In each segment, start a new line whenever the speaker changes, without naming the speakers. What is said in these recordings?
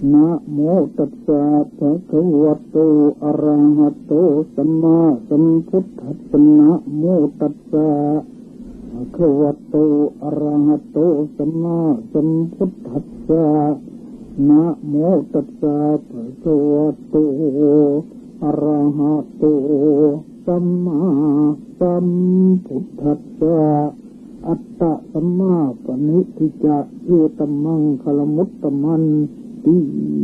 นะโมตัสสะภะคะวะโตอะระหะโตสัมมาสัมพุทธัสสะนะโมตัสสะภะคะวะโตอะระหะโตสัมมาสัมพุทธัสสะนะโมตัสสะภะคะวะโตอะระหะโตสัมมาสัมพุทธัสสะอัตตะสัมมาปณิทิจะเอตัมมังคลมุตตมันติ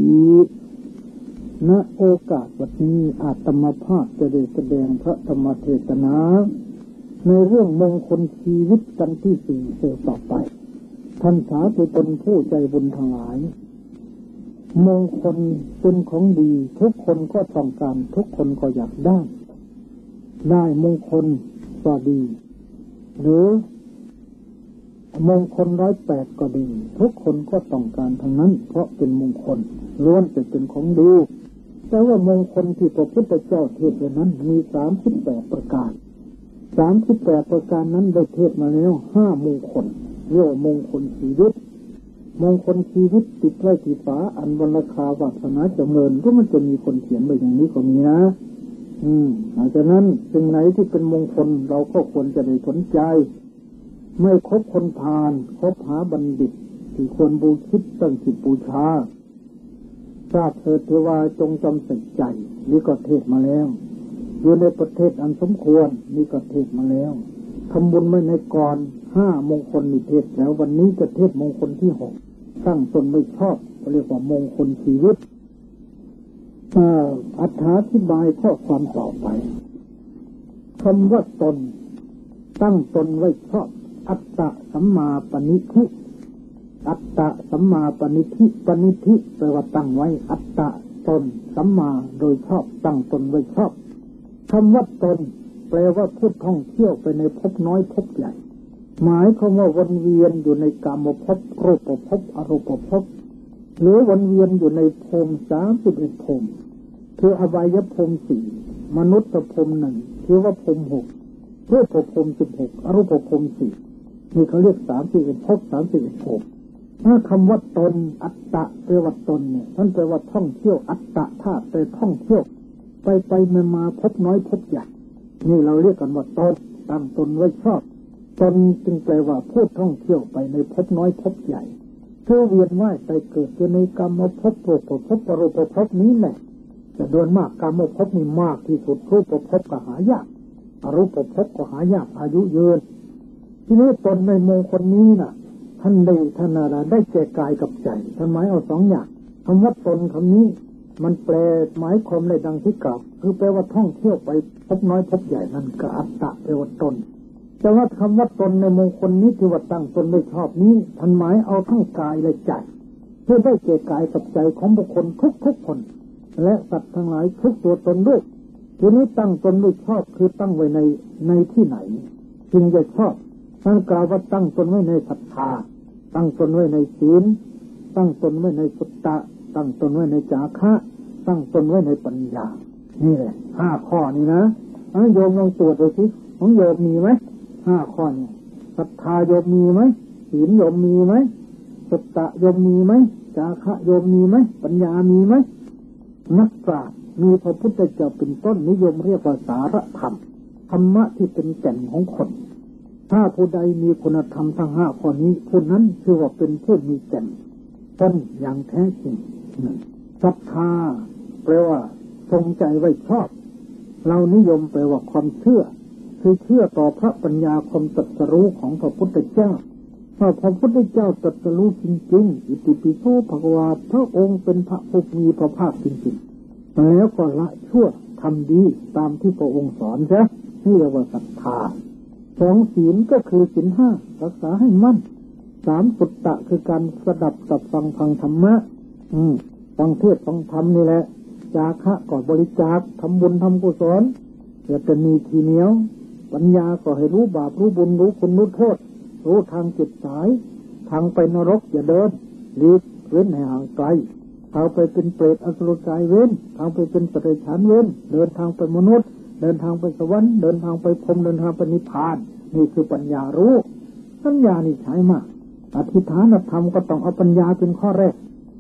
ณโอกาสวันนี้อาตมาภาพจะได้แสดงพระธรรมเทศนาในเรื่องมงคลชีวิตกันที่สี่เสือต่อไปท่านสาธุชนผู้ใจบุญทั้งหลายมงคลเป็นของดีทุกคนก็ต้องการทุกคนก็อยากได้มงคลก็ดีหรือมงคล108ก็ดีทุกคนก็ต้องการทั้งนั้นเพราะเป็นมงคลล้วนแต่เป็นของดีแต่ว่ามงคลที่พระพุทธเจ้าเทศน์นั้นมี38ประการ38ประการนั้นได้เทศน์มาแล้ว5มงคลเรียกว่ามงคลชีวิตมงคลชีวิตติดไว้ที่ฝาอันวรรณคาวาสนาจำเริญก็มันจะมีคนเขียนไว้อย่างนี้ก็มีนะอาจจะนั้นสิ่งไหนที่เป็นมงคลเราก็ควรจะได้สนใจไม่คบคนพาลคบหาบัณฑิตที่ควรบูชิตตั้งจิตบูชาทราบเถิดเทวาจงจำใส่ใจนี่ก็เทศมาแล้วอยู่ในประเทศอันสมควรนี่ก็เทศมาแล้วทำบุญไม่ในก่อน5มงคลนี่เทศแล้ววันนี้จะเทศมงคลที่6ตั้งตนไม่ชอบเรียกว่ามงคลชีวิตอธิบายข้อความต่อไปคำว่าตนตั้งตนไว้ชอบอัตตะสัมมาปณิธิอัตตะสัมมาปณิธิปณิธิแปลว่าตั้งไว้อัตตะตนสัมมาโดยชอบตั้งตนไว้ชอบคำว่าตนแปลว่าผู้ท่องเที่ยวไปในภพน้อยภพใหญ่หมายความว่าวนเวียนอยู่ในกามภพรูปภพอรูปภพหรือวนเวียนอยู่ในภูมิ31ภูมิคืออบายภูมิ4มนุษย์ภูมิ1คือว่าภูมิ6รูปภูมิ16อรูปภูมิ4นี่เขาเรียก31ภพ31ภูมิถ้าคำว่าตนอัตตะแปลว่าตนเนี่ยท่านแปลว่าท่องเที่ยวอัตตะธาตุไปท่องเที่ยวไปมาพบน้อยพบใหญ่นี่เราเรียกกันว่าตนตั้งตนไว้ชอบตนจึงแปลว่าผู้ท่องเที่ยวไปในพบน้อยพบใหญ่เพื่อเวียนว่ายไปเกิดอยู่ในกรรมภพรูปภพอรูปภพนี้แหละแต่โดยมากกรรมภพนี่มากที่สุดรูปภพก็หายากอรูปภพก็หายากอายุยืนทีนี้ตนในมงคลนี้น่ะท่านได้แก่กายกับใจท่านหมายเอา2อย่างคำว่าตนคำนี้มันแปลหมายความในดังที่กล่าวคือแปลว่าท่องเที่ยวไปพบน้อยพบใหญ่นั่นก็อัตตะแปลว่าตนแต่ว่าคำว่าตนในมงคลนี้ที่ว่าตั้งตนไม่ชอบนี้ท่านหมายเอาทั้งกายและใจเพื่อได้แก่กายกับใจของบุคคลทุกคนและสัตว์ทั้งหลายทุกตัวตนด้วยทีนี้ตั้งตนไม่ชอบคือตั้งไว้ในที่ไหนจึงจะชอบท่านกล่าวว่าตั้งตนไว้ในศรัทธาตั้งตนไว้ในศีลตั้งตนไว้ในสุตตะตั้งตนไว้ในจาคะตั้งตนไว้ในปัญญานี่แหละ5ข้อนี้นะโยมลองตรวจดูสิของโยมมีไหม5ข้อนี้ศรัทธาโยมมีไหมศีลโยมมีไหมสุตตะโยมมีไหมจาคะโยมมีไหมปัญญามีไหมนักปราชญ์มีพระพุทธเจ้าเป็นต้นนิยมเรียกว่าสารธรรมธรรมะที่เป็นแก่นของคนถ้าผู้ใดมีคุณธรรมทั้ง5ข้อนี้ผู้นั้นชื่อว่าเป็นผู้มีแก่นต้นอย่างแท้จริงศรัทธาแปลว่าทรงใจไว้ชอบเรานิยมแปลว่าความเชื่อคือเชื่อต่อพระปัญญาความตรัสรู้ของพระพุทธเจ้าว่าพระพุทธเจ้าตรัสรู้จริงๆอิติปิโสภควาพระองค์เป็นพระผู้มีพระภาคจริงๆแล้วก็ละชั่วทำดีตามที่พระองค์สอนใช่นี่เรียกว่าศรัทธา2ศีลก็คือศีล5รักษาให้มั่น3สุตตะคือการสดับสับฟังธรรมะฟังเทศน์ฟังธรรมนี่แหละจาคะก็บริจาคทำบุญทำกุศลอย่าจะมีทีเหนียวปัญญาก็ให้รู้บาปรู้บุญรู้คุณรู้โทษรู้ทางจิตสายทางไปนรกอย่าเดินหลีกเว้นให้ห่างไกลทางไปเป็นเปรตอสุรกายเว้นทางไปเป็นสัตว์เดรัจฉานเว้นเดินทางไปมนุษย์เดินทางไปสวรรค์เดินทางไปพรหมเดินทางไปนิพพานนี่คือปัญญารู้ปัญญานี่ใช้มากอธิษฐานธรรมก็ต้องเอาปัญญาเป็นข้อแรก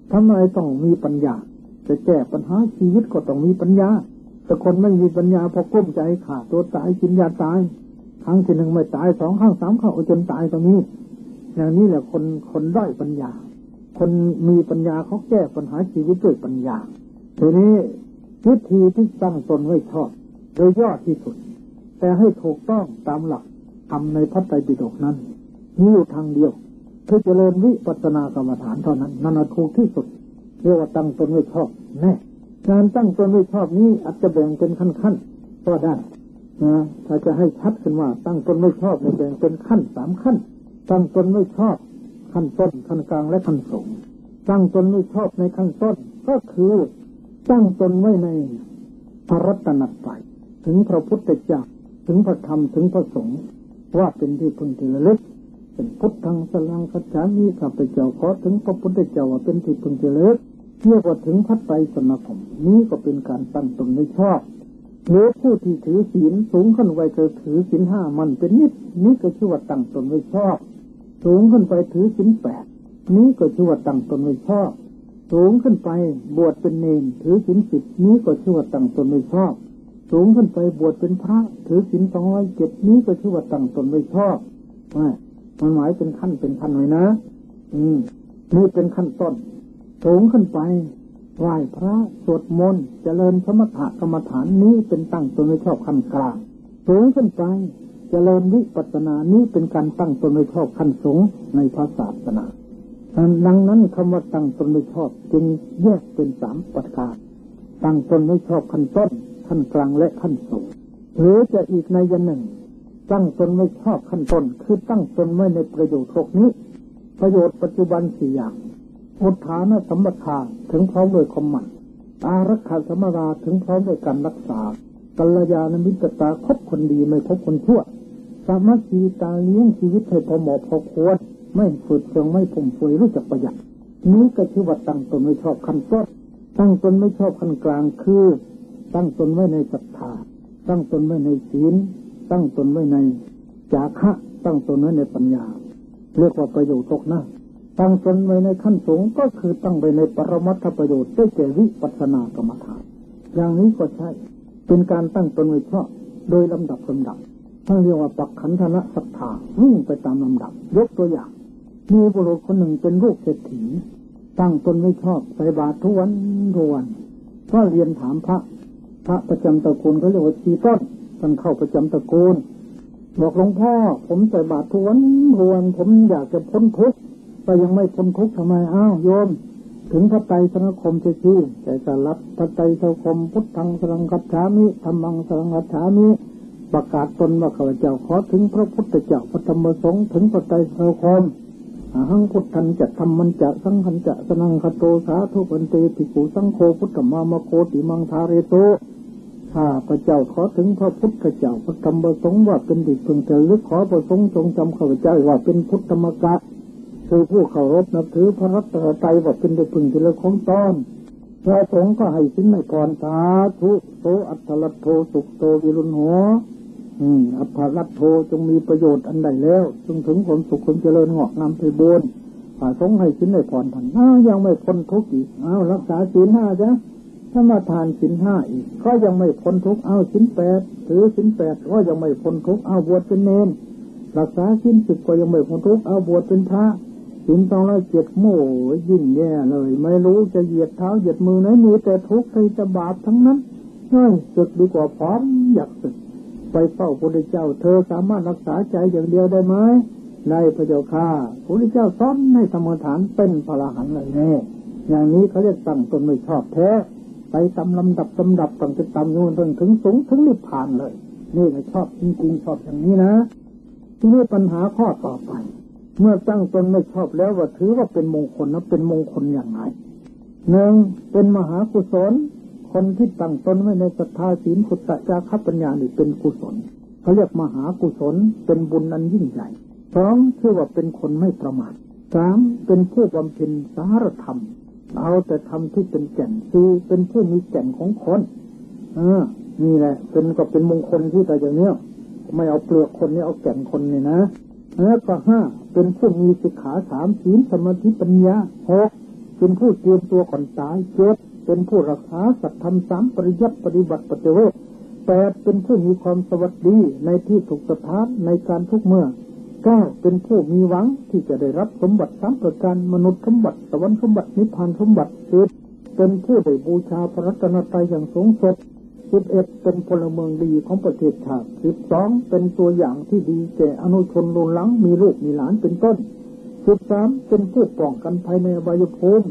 ทำไมต้องมีปัญญาจะแก้ปัญหาชีวิตก็ต้องมีปัญญาแต่คนไม่มีปัญญาพอก้มใจขาดตัวตายกินยาตายครั้งที่หนึ่งไม่ตาย2 ครั้ง 3 ครั้งจนตายตรงนี้อย่างนี้แหละคนด้อยปัญญาคนมีปัญญาเขาแก้ปัญหาชีวิตด้วยปัญญาทีนี้วิธีที่ตั้งตนไว้ชอบโดยยอดที่สุดแต่ให้ถูกต้องตามหลักทำในพระไตรปิฎกนั้นมีอยู่ทางเดียวคือเจริญวิปัสสนากรรมฐานเท่านั้นนั่นถูกที่สุดเรียกว่าตั้งตนไว้ชอบแน่การตั้งตนไว้ชอบนี้อาจจะแบ่งเป็นขั้นๆก็ได้นะถ้าจะให้ชัดขึ้นว่าตั้งตนไว้ชอบในแบ่งเป็นขั้น3 ขั้นตั้งตนไว้ชอบขั้นต้นขั้นกลางและขั้นสูงตั้งตนไว้ชอบในขั้นต้นก็คือตั้งตนไว้ในพระรัตนตรัยถึงพระพุทธเจ้าถึงพระธรรมถึงพระสงฆ์ว่าเป็นที่พึงที่ระลึกเป็นพุทธังสรังคัจฉามิข้าพเจ้าขอถึงพระพุทธเจ้าว่าเป็นที่พึงที่ระลึกเรียกว่าถึงพระไตรสรณคมนี้ก็เป็นการตั้งตนไว้ชอบหรือผู้ที่ถือศีลสูงขึ้นไปก็ถือศีล5มันเป็นนิดนี้ก็ชื่อว่าตั้งตนไว้ชอบสูงขึ้นไปถือศีล8นี้ก็ชื่อว่าตั้งตนไว้ชอบสูงขึ้นไปบวชเป็นเณรถือศีล10นี้ก็ชื่อว่าตั้งตนไว้ชอบสูงขึ้นไปบวชเป็นพระถือศีล207นี้ก็ชื่อว่าตั้งตนไว้ชอบมันหมายเป็นขั้นไว้นะนี่เป็นขั้นต้นสูงขึ้นไปไหว้พระสวดมนต์เจริญสมถกรรมฐานนี้เป็นตั้งตนไว้ชอบขั้นกลางสูงขึ้นไปเจริญวิปัสสนานี้เป็นการตั้งตนไว้ชอบขั้นสูงในพระศาสนาดังนั้นคำว่าตั้งตนไว้ชอบจึงแยกเป็น3 ประการตั้งตนไว้ชอบขั้นต้นขั้นกลางและขั้นสูงหรือจะอีกในอย่างหนึ่งตั้งตนไว้ชอบขั้นต้นคือตั้งตนไว้ในประโยชน์6นี้ประโยชน์ปัจจุบัน4 อย่างอุทานสัมปทาถึงพร้อมด้วยความหมั่นอารักขาสัมมาราถึงพร้อมด้วยการรักษากัลยาณมิตรตาคบคนดีไม่คบคนชั่วสามัคคีตาเลี้ยงชีวิตให้พอเหมาะพอควรไม่ฝืดเคืองไม่ฟุ่มเฟือยรู้จักประหยัดนี้ก็ชื่อว่าตั้งตนไว้ชอบขั้นต้นตั้งตนไม่ชอบขั้นกลางคือตั้งตนไว้ในศรัทธาตั้งตนไว้ในศีลตั้งตนไว้ในจาคะตั้งตนไว้ในปัญญาเรียกว่าประโยชน์6นะตั้งตนไว้ในขั้นสูงก็คือตั้งไว้ในปรมัตถประโยชน์ได้แก่วิปัสสนากรรมฐานอย่างนี้ก็ใช่เป็นการตั้งตนไว้ชอบโดยลำดับท่านเรียกว่าปักขันธนะศรัทธาวิ่งไปตามลำดับยกตัวอย่างมีบุรุษคนหนึ่งเป็นลูกเศรษฐีตั้งตนไว้ชอบใส่บาตรทุกวันก็เรียนถามพระประจำตระกูลเขาเรียกว่าชีต้นท่านเข้าประจำตระกูลบอกหลวงพ่อผมใส่บาตรทุกวันผมอยากจะพ้นทุกข์แต่ยังไม่พ้นทุกข์ทำไมโยมถึงพระไตรสรณคมจะชื่อแต่จะรับพระไตรสรณคมพุทธังสรังคัจฉามิธัมมังสรังคัจฉามิประกาศตนว่าข้าพเจ้าขอถึงพระพุทธเจ้าพระธรรมพระสงฆ์ถึงพระไตรสรณคมหังพุทธันจะธรรมันจะสังฆันจะสนังคโตสาธุปันเตภิกขุสังโฆพุทธมามโคติมังทาเรโตข้าพระเจ้าขอถึงพระพุทธเจ้าพระธรรมพระสงฆ์ว่าเป็นที่พึงระลึกขอพระสงฆ์ทรงจำข้าพเจ้าว่าเป็นพุทธมกะคือผู้เคารพนับถือพระรัตนตรัยว่าเป็นที่พึงที่ระลึกของตนพระสงฆ์ก็ให้สินให้พรสาธุโสอัตถลัตโธสุขโตวิรุณโหอัตถลัตโธจงมีประโยชน์อันใดแล้วจงถึงผลสุขผลเจริญงอกงามไพบูรย์พระสงฆ์ให้สินให้พรท่านยังไม่พ้นทุกข์อีกรักษาศีล5จ้ะถ้ามาทานศีล5อีกก็ยังไม่พ้นทุกข์ศีล8ถือศีล8ก็ยังไม่พ้นทุกข์บวชเป็นเณรรักษาศีล10ก็ยังไม่พ้นทุกข์บวชเป็นพระศีล207โม่ยิ่งแย่เลยไม่รู้จะเหยียดเท้าเหยียดมือไหนมีแต่ทุกข์แต่บาปทั้งนั้นศึกดีกว่าพร้อมอยากศึกไปเฝ้าพระพุทธเจ้าเธอสามารถรักษาใจอย่างเดียวได้ไหมได้พระเจ้าค่ะพระพุทธเจ้าสอนให้สมถานเป็นพระอรหันต์เลยแน่อย่างนี้เขาเรียกตั้งตนไม่ชอบแท้ไปตามลำดับตั้งแต่ตามโยนถึงสูงถึงนิพพานเลยนี่เราชอบจริงๆชอบอย่างนี้นะทีนี้ปัญหาข้อต่อไปเมื่อตั้งตนไม่ชอบแล้วว่าถือว่าเป็นมงคลนะเป็นมงคลอย่างไร1เป็นมหากุศลคนที่ตั้งตนไว้ในศรัทธาศีลสุตตะจาคะปัญญานี่เป็นกุศลเขาเรียกมหากุศลเป็นบุญอันยิ่งใหญ่2ชื่อว่าเป็นคนไม่ประมาท3เป็นผู้บำเพ็ญสารธรรมเอาแต่ทำที่เป็นแก่น4เป็นผู้มีแก่นของคนนี่แหละเป็นมงคลที่แต่อย่างเนี้ยไม่เอาเปลือกคนนี่เอาแก่นคนนี่นะแล้วก็5เป็นผู้มีสิกขา3ศีลสมาธิปัญญา6 เป็นผู้เตรียมตัวก่อนตาย7เป็นผู้รักษาสัตธรรม3ปริยัติปฏิบัติปฏิเวท8เป็นผู้มีความสวัสดีในที่ถูกสถานในการทุกเมื่อ9เป็นผู้มีหวังที่จะได้รับสมบัติ3ประการมนุษย์สมบัติสวรรค์สมบัตินิพพานสมบัติ10เป็นผู้ได้บูชาพระรัตนตรัยอย่างสูงสุด11เป็นพลเมืองดีของประเทศชาติ12เป็นตัวอย่างที่ดีแก่อนุชนรุ่นหลังมีลูกมีหลานเป็นต้น13เป็นผู้ป้องกันภัยในอบายภูมิ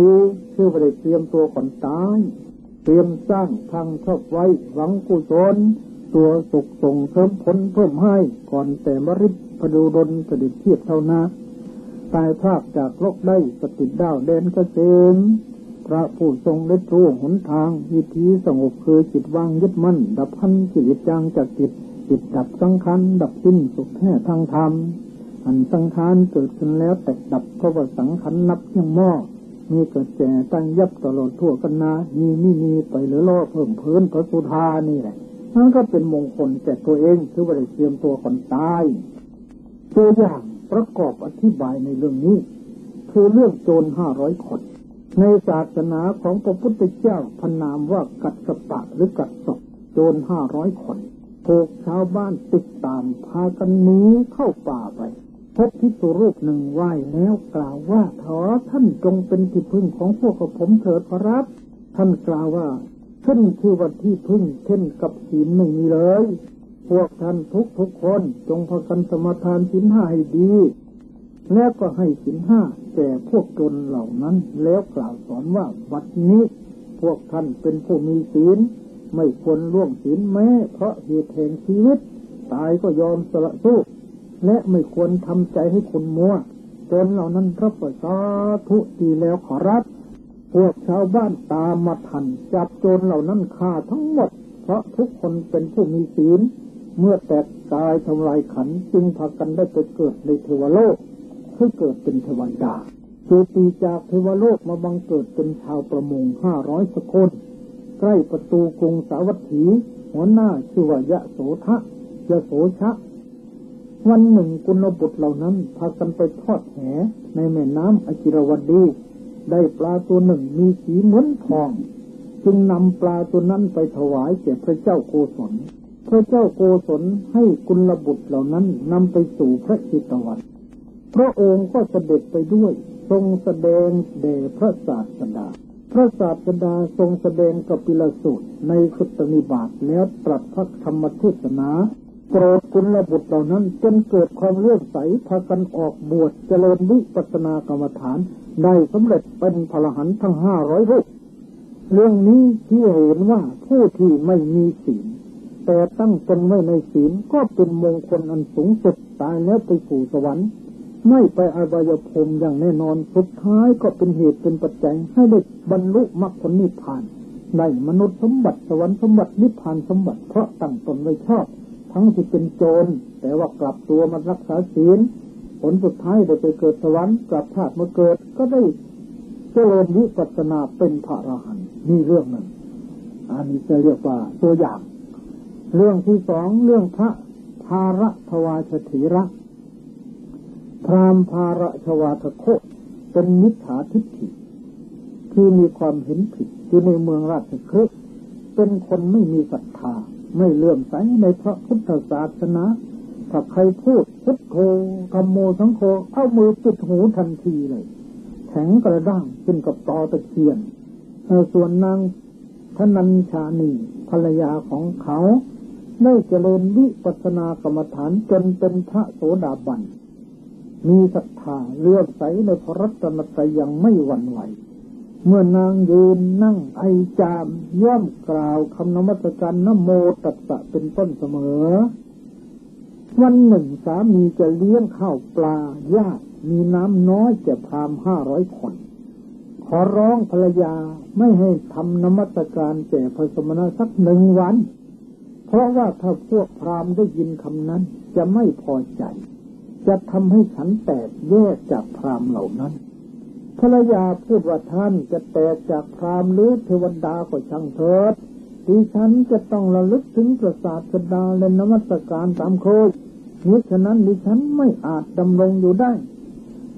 14ชื่อว่าได้เตรียมตัวก่อนตายเตรียมสร้างทางชอบไว้หวังกุศลตัวสุขส่งเสริมผลเพิ่มให้ก่อนแต่มฤทธิ์พดุดลเสด็จเทียบเท่านาตายภาคจากโลกได้สติดดาวแดนเกษมพระผู้ทรงได้รู้หนทางวิธีสงบคือจิตวางยึดมั่นดับพันกิเลสจางจากจิตดับสังขารดับสิ้นสุขแท้ทางธรรมอันสังขารเกิดขึ้นแล้วแต่ดับเพราะว่าสังขารนับยังหม้อมีเกิดแก่ตั้งยับตลอดทั่วกันนามีไปเหลือล่อเพิ่มเพิ่นพระสุธานี่แหละนั่นก็เป็นมงคลแก่ตัวเองคือว่าได้เตรียมตัวก่อนตายตัวอย่างประกอบอธิบายในเรื่องนี้คือเรื่องโจร500 คนในศาสนาของพระพุทธเจ้าพระนามว่ากัสสปะหรือกัสสปโจร500 คนถูกชาวบ้านติดตามพากันหนีเข้าป่าไปพบภิกษุรูปหนึ่งไหว้แล้วกล่าวว่าขอท่านจงเป็นที่พึ่งของพวกผมเถิดขอรับท่านกล่าวว่าท่านคือว่าที่พึ่งเช่นกับศีลไม่มีเลยพวกท่านทุกคนจงพากันสมาทานศีล5ให้ดีแล้วก็ให้ศีล5แก่พวกโจรเหล่านั้นแล้วกล่าวสอนว่าบัดนี้พวกท่านเป็นผู้มีศีลไม่ควรล่วงศีลแม้เพราะเหตุแห่งชีวิตตายก็ยอมสละสู้และไม่ควรทำใจให้คนมัวโจรเหล่านั้นรับประสาธุดีแล้วขอรับพวกชาวบ้านตามมาทันจับโจรเหล่านั้นฆ่าทั้งหมดเพราะทุกคนเป็นผู้มีศีลเมื่อแตกกายทำลายขันธ์จึงพากันได้ไปเกิดในเทวโลกคือเกิดเป็นเทวดาจุติจากเทวโลกมาบังเกิดเป็นชาวประมง500 คนใกล้ประตูกรุงสาวัตถีหัวหน้าชื่อว่ายะโสชะวันหนึ่งกุลบุตรเหล่านั้นพากันไปทอดแหในแม่น้ำอจิรวดีได้ปลาตัวหนึ่งมีสีเหมือนทองจึงนำปลาตัวนั้นไปถวายแก่พระเจ้าโกศลพระเจ้าโกศลให้กุลบุตรเหล่านั้นนำไปสู่พระจิตวัฏพระองค์ก็เสด็จไปด้วยทรงแสดงแด่พระศาสดาทรงแสดงกัปปิลสูตรในสุตตนิบาตแล้วตรัสพระธรรมเทศนาโปรดกุลบุตรเหล่านั้นจนเกิดความเลื่อมใสพากันออกบวชเจริญวิปัสสนากรรมฐานได้สำเร็จเป็นพระอรหันต์ทั้ง500 รูปเรื่องนี้ที่เห็นว่าผู้ที่ไม่มีศีลแต่ตั้งตนไว้ในศีลก็เป็นมงคลอันสูงสุดตายแล้วไปสู่สวรรค์ไม่ไปอบายภูมิอย่างแน่นอนสุดท้ายก็เป็นเหตุเป็นปัจจัยให้ได้บรรลุมรรคผลนิพพานได้มนุษย์สมบัติสวรรค์สมบัตินิพพานสมบัติเพราะตั้งตนไว้ชอบทั้งที่เป็นโจรแต่ว่ากลับตัวมารักษาศีลผลสุดท้ายได้ไปเกิดสวรรค์กลับชาติมาเกิดก็ได้เจริญวิปัสสนาเป็นพระอรหันต์นี่เรื่องนึงอันนี้จะเรียกว่าตัวอย่างเรื่องที่2เรื่องพระภารทวาชเถระพราหมณ์ภารชวาทโคเป็นมิจฉาทิฏฐิที่มีความเห็นผิดอยู่ในเมืองราชคฤห์เป็นคนไม่มีศรัทธาไม่เลื่อมใสในพระพุทธศาสนาถ้าใครพูดพุทโธธัมโมสังโฆเอามือปิดหูทันทีเลยแข็งกระด้างขึ้นกับตอตะเคียนส่วนนางธนัญชานีภรรยาของเขาได้เจริญวิปัสสนากรรมฐานจนเป็นพระโสดาบันมีศรัทธาเลื่อมใสในพระรัตนตรัยยังไม่หวั่นไหวเมื่อนางยืนนั่งไอจามย่อมกล่าวคำนมัสการนะโมตัสสะเป็นต้นเสมอวันหนึ่งสามีจะเลี้ยงข้าวปลาญาติมีน้ำน้อยแก่พราหมณ์500 คนขอร้องภรรยาไม่ให้ทำนมัสการแก่พระสมณะสัก1 วันเพราะว่าถ้าพวกพราหมณ์ได้ยินคำนั้นจะไม่พอใจจะทำให้ฉันแตกแยกจากพราหมณ์เหล่านั้นภรรยาพูดว่าท่านจะแตกจากพราหมณ์หรือเทวดาก็ช่างเถิดดิฉันจะต้องระลึกถึงพระศาสดาและนมัสการตามเคยมิฉะนั้นดิฉันไม่อาจดำรงอยู่ได้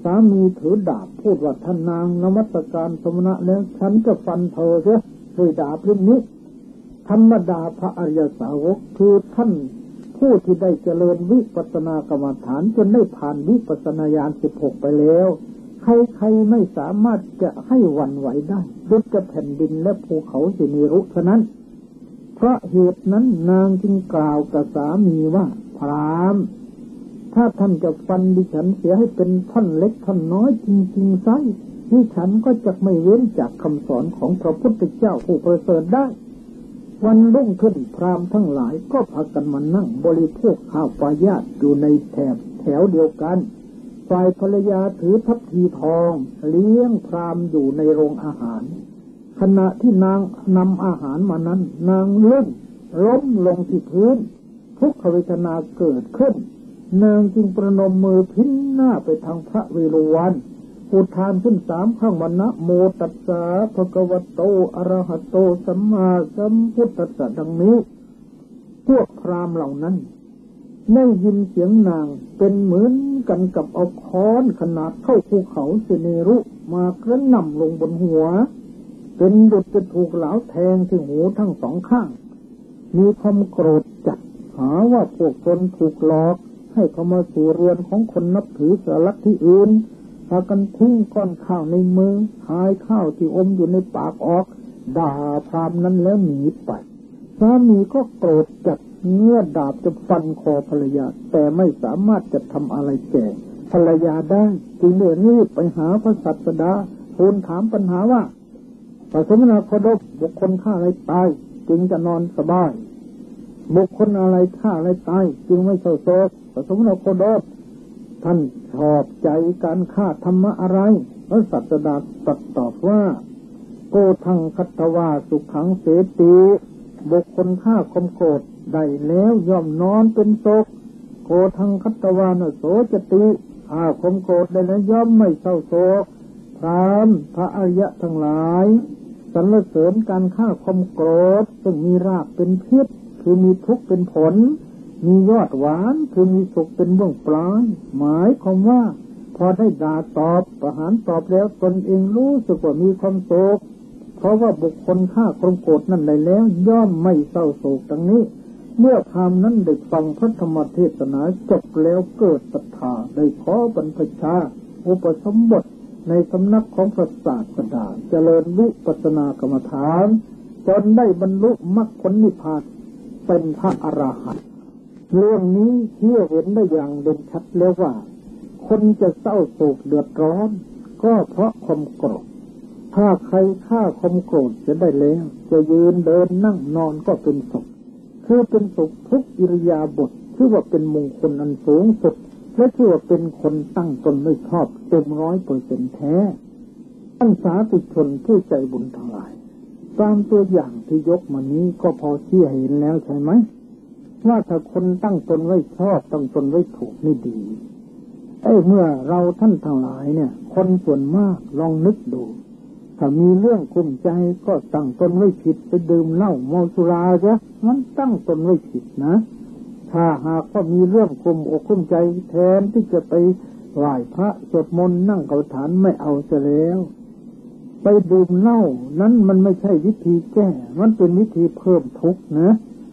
สามีถือดาบพูดว่าท่านนางนมัสการสมณะแล้วฉันจะฟันเธอเสียด้วยดาบเล่มนี้ธรรมดาพระอริยสาวกคือท่านผู้ที่ได้เจริญวิปัสสนากรรมฐานจนได้ผ่านวิปัสสนาญาณ16ไปแล้วใครๆไม่สามารถจะให้หวั่นไหวได้ด้วยจะแผ่นดินและภูเขาสิเนรุฉะนั้นเพราะเหตุนั้นนางจึงกล่าวกับสามีว่าพราหมณ์ถ้าท่านจะฟันดิฉันเสียให้เป็นท่อนเล็กท่อนน้อยจริงๆไซดิฉันก็จะไม่เว้นจากคำสอนของพระพุทธเจ้าผู้ประเสริฐได้วันรุ่งขึ้นพราหมณ์ทั้งหลายก็พากันมานั่งบริโภคข้าวปลายาตอยู่ในแถวเดียวกันฝ่ายภรรยาถือทัพพีทองเลี้ยงพราหมณ์อยู่ในโรงอาหารขณะที่นางนำอาหารมานั้นนางล้มลงที่พื้นทุกขเวทนาเกิดขึ้นนางจึงประนมมือพิ้นหน้าไปทางพระเวรุวันอุทานขึ้น3 ครั้งว่านะโมตัสสะภะคะวะโตอะระหะโตสัมมาสัมพุทธัสสะดังนี้พวกพราหมณ์เหล่านั้นได้ยินเสียงนางเป็นเหมือนกันกับเอาค้อนขนาดเท่าภูเขาเสเนรุมากระหน่ำลงบนหัวเป็นดุจจะถูกเหลาแทงที่หูทั้ง2 ข้างมีความโกรธจัดหาว่าพวกตนถูกหลอกให้เข้ามาสู่เรือนของคนนับถือศาสนาที่อื่นพากันทิ้งก้อนข้าวในมือหายข้าวที่อมอยู่ในปากออกด่าพราหมณ์นั้นแล้วหนีไปสามีก็โกรธจัดเงื้อดาบจะฟันคอภรรยาแต่ไม่สามารถจะทำอะไรแก่ภรรยาได้จึงเลยรีบไปหาพระศาสดาทูลถามปัญหาว่าพระสมณโคดมบุคคลฆ่าอะไรตายจึงจะนอนสบายบุคคลอะไรฆ่าอะไรตายจึงไม่เศร้าโศกพระสมณโคดมท่านชอบใจการฆ่าธรรมะอะไรพระศาสดาตอบว่าโกทังคัตถวาสุขังเสติบุคคลฆ่าความโกรธได้แล้วย่อมนอนเป็นสุขโกทังคัตถวานโสจติฆ่าความโกรธได้แล้วย่อมไม่เศร้าโศกพราหมณ์พระอริยะทั้งหลายสรรเสริญการฆ่าความโกรธซึ่งมีรากเป็นพิษคือมีทุกข์เป็นผลมียอดหวานคือมีสุขเป็นเบื้องปลายหมายความว่าพอได้ด่าตอบประหารตอบแล้วตนเองรู้สึกว่ามีความสุขเพราะว่าบุคคลฆ่าความโกรธนั่นได้แล้วย่อมไม่เศร้าโศกดังนี้เมื่อพราหมณ์นั้นได้ฟังพระธรรมเทศนาจบแล้วเกิดศรัทธาได้ขอบรรพชาอุปสมบทในสำนักของพระศาสดาเจริญวิปัสสนากรรมฐานจนได้บรรลุมรรคผลนิพพานเป็นพระอรหันต์เรื่องนี้เที่เห็นได้อย่างเด่นชัดแล้วว่าคนจะเศร้าโศกเดือดร้อนก็เพราะความโกรธถ้าใครฆ่าความโกรธจะได้แล้วจะยืนเดินนั่งนอนก็เป็นสุขคือเป็นสุขทุกอิริยาบถชื่อว่าเป็นมงคลอันสูงสุดและชื่อว่าเป็นคนตั้งตนไม่ชอบเต็ม100%แท้ท่านสาธุชนผู้ใจบุญทั้งหลายตามตัวอย่างที่ยกมานี้ก็พอที่เห็นแล้วใช่ไหมว่าถ้าคนตั้งตนไว้ชอบตั้งตนไว้ถูกนี่ดีเมื่อเราท่านทั้งหลายเนี่ยคนส่วนมากลองนึกดูถ้ามีเรื่องกุ้มใจก็ตั้งตนไว้ผิดไปดื่มเหล้าเมาสุราใช่มันตั้งตนไว้ผิดนะถ้าหากว่ามีเรื่องกุ้มอกกุ้มใจแทนที่จะไปไหว้พระสวดมนต์นั่งกรรมฐานไม่เอาเสียแล้วไปดื่มเหล้านั้นมันไม่ใช่วิธีแก้มันเป็นวิธีเพิ่มทุกข์นะ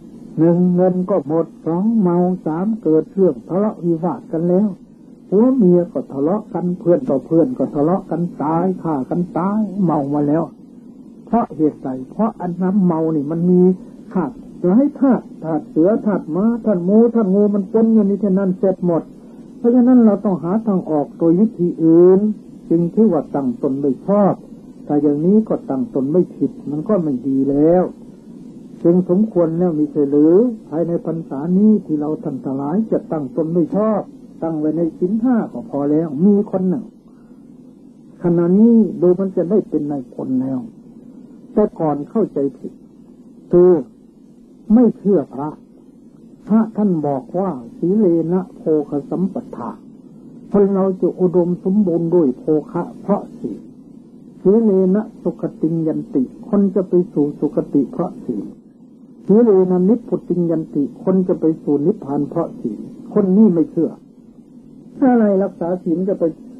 1เงินก็หมด2เมา3เกิดเรื่องทะเลาะวิวาทกันแล้วผัวเมียก็ทะเลาะกันเพื่อนต่อเพื่อนก็ทะเลาะกันตายฆ่ากันตายเมามาแล้วเพราะเหตุใดเพราะอันน้ำเมานี่มันมีธาตุหลายธาตุเสือธาตุม้าธาตุหมูธาตุงูมันปนอยู่ในที่นั้นเสร็จหมดเพราะฉะนั้นเราต้องหาทางออกโดยวิธีอื่นจึงที่ว่าตั้งตนไม่ชอบแต่อย่างนี้ก็ตั้งตนไม่ผิดมันก็ไม่ดีแล้วจึงสมควรแล้วมีหรือภายในพรรษานี้ที่เราท่านทั้งหลายจะตั้งตนไม่ชอบตั้งไว้ในศีล5ก็พอแล้วมีคนหนึ่งขณะนี้ดูมันจะได้เป็นนายพลแล้วแต่ก่อนเข้าใจผิดคือไม่เชื่อพระท่านบอกว่าสีเลนะโภคสัมปทาคนเราจะอุดมสมบูรณ์ด้วยโภคะเพราะศีลสีเลนะสุขติยันติคนจะไปสู่สุคติเพราะศีลสีเลนะนิพพุติยันติคนจะไปสู่นิพพานเพราะศีลคนนี้ไม่เชื่ออะไรรักษาศีลจะไป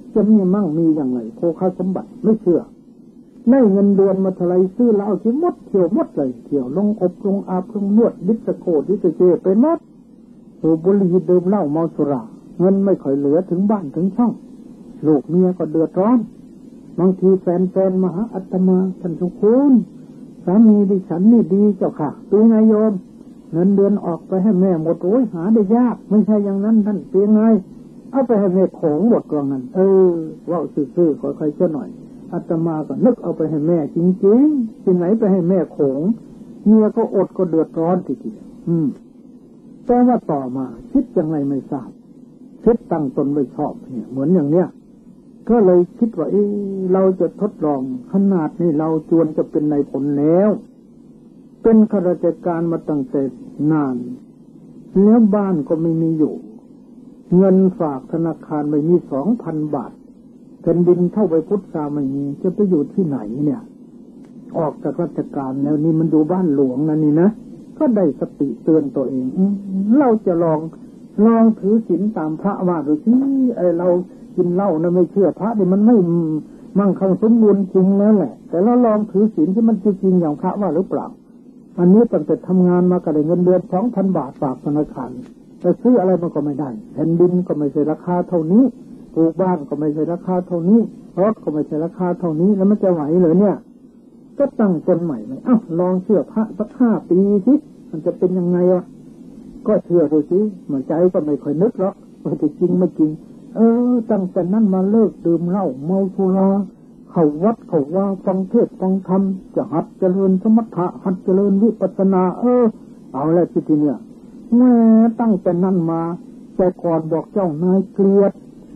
จะมีมั่งมีอย่างไรโภคสมบัติไม่เชื่อได้เงินเดือนมาเท่าไรซื้อเหล้าที่หมดเที่ยวหมดเลยเที่ยวลงอบลงอาบลงนวดดิสโก้ดิสเจไปหมดสูบบุหรี่ดื่มเหล้าเมาสุราเงินไม่ค่อยเหลือถึงบ้านถึงช่องลูกเมียก็เดือดร้อนบางทีแฟนมาหาอาตมาท่านทุกคนสามีดิฉันนี่ดีเจ้าค่ะเป็นไงโยมเงินเดือนออกไปให้แม่หมดโอ้ยหาได้ยากไม่ใช่อย่างนั้นท่านเป็นไงเอาไปให้แม่โขงหมดกองนั้นว่าซื่อๆค่อยๆเชื่อหน่อยอาตมาก็นึกเอาไปให้แม่จริงๆที่ไหนไปให้แม่โขงเมียก็อดก็เดือดร้อนทีเดียวแต่ว่าต่อมาคิดยังไงไม่ทราบคิดตั้งตนไว้ชอบเนี่ยเหมือนอย่างเนี้ยก็เลยคิดว่าเราจะทดลองขนาดนี้เราจวนจะเป็นนายพลแล้วเป็นข้าราชการมาตั้งแต่นานแล้วบ้านก็ไม่มีอยู่เงินฝากธนาคารไม่มี 2,000 บาทแผ่นดินเท่าใบพุทราไม่มีจะไปอยู่ที่ไหนเนี่ยออกจากราชการแล้วนี่มันอยู่บ้านหลวงนั่นนี่นะก็ได้สติเตือนตัวเองเราจะลองถือศีลตามพระว่าดูสิเรากินเหล้านะไม่เชื่อพระนี่มันไม่มั่งคั่งสมบูรณ์จริงนั่นแหละแต่เราลองถือศีลที่มันจริงอย่างพระว่าหรือเปล่าอันนี้ตั้งแต่ทำงานมาก็ได้เงินเดือน 2,000 บาทฝากธนาคารแต่ซื้ออะไรมันก็ไม่ได้แผ่นดินก็ไม่ใช่ราคาเท่านี้ปลูกบ้านก็ไม่ใช่ราคาเท่านี้รถก็ไม่ใช่ราคาเท่านี้แล้วมันจะไหวเหรอเนี่ยก็ตั้งตนใหม่เลยลองเชื่อพระสัก5 ปีสิมันจะเป็นยังไงก็เชื่อดูสิมันใจก็ไม่ค่อยนึกหรอกว่าจะจริงไม่จริงตั้งแต่นั้นมาเลิกดื่มเหล้าเมาสุราเข้าวัดเข้าว่าฟังเทศน์ฟังธรรมจะหัดเจริญสมถะหัดเจริญวิปัสสนาเอาแล้วทีเนี่ยแม่ตั้งแต่นั้นมาแต่ก่อนบอกเจ้านายเกลียด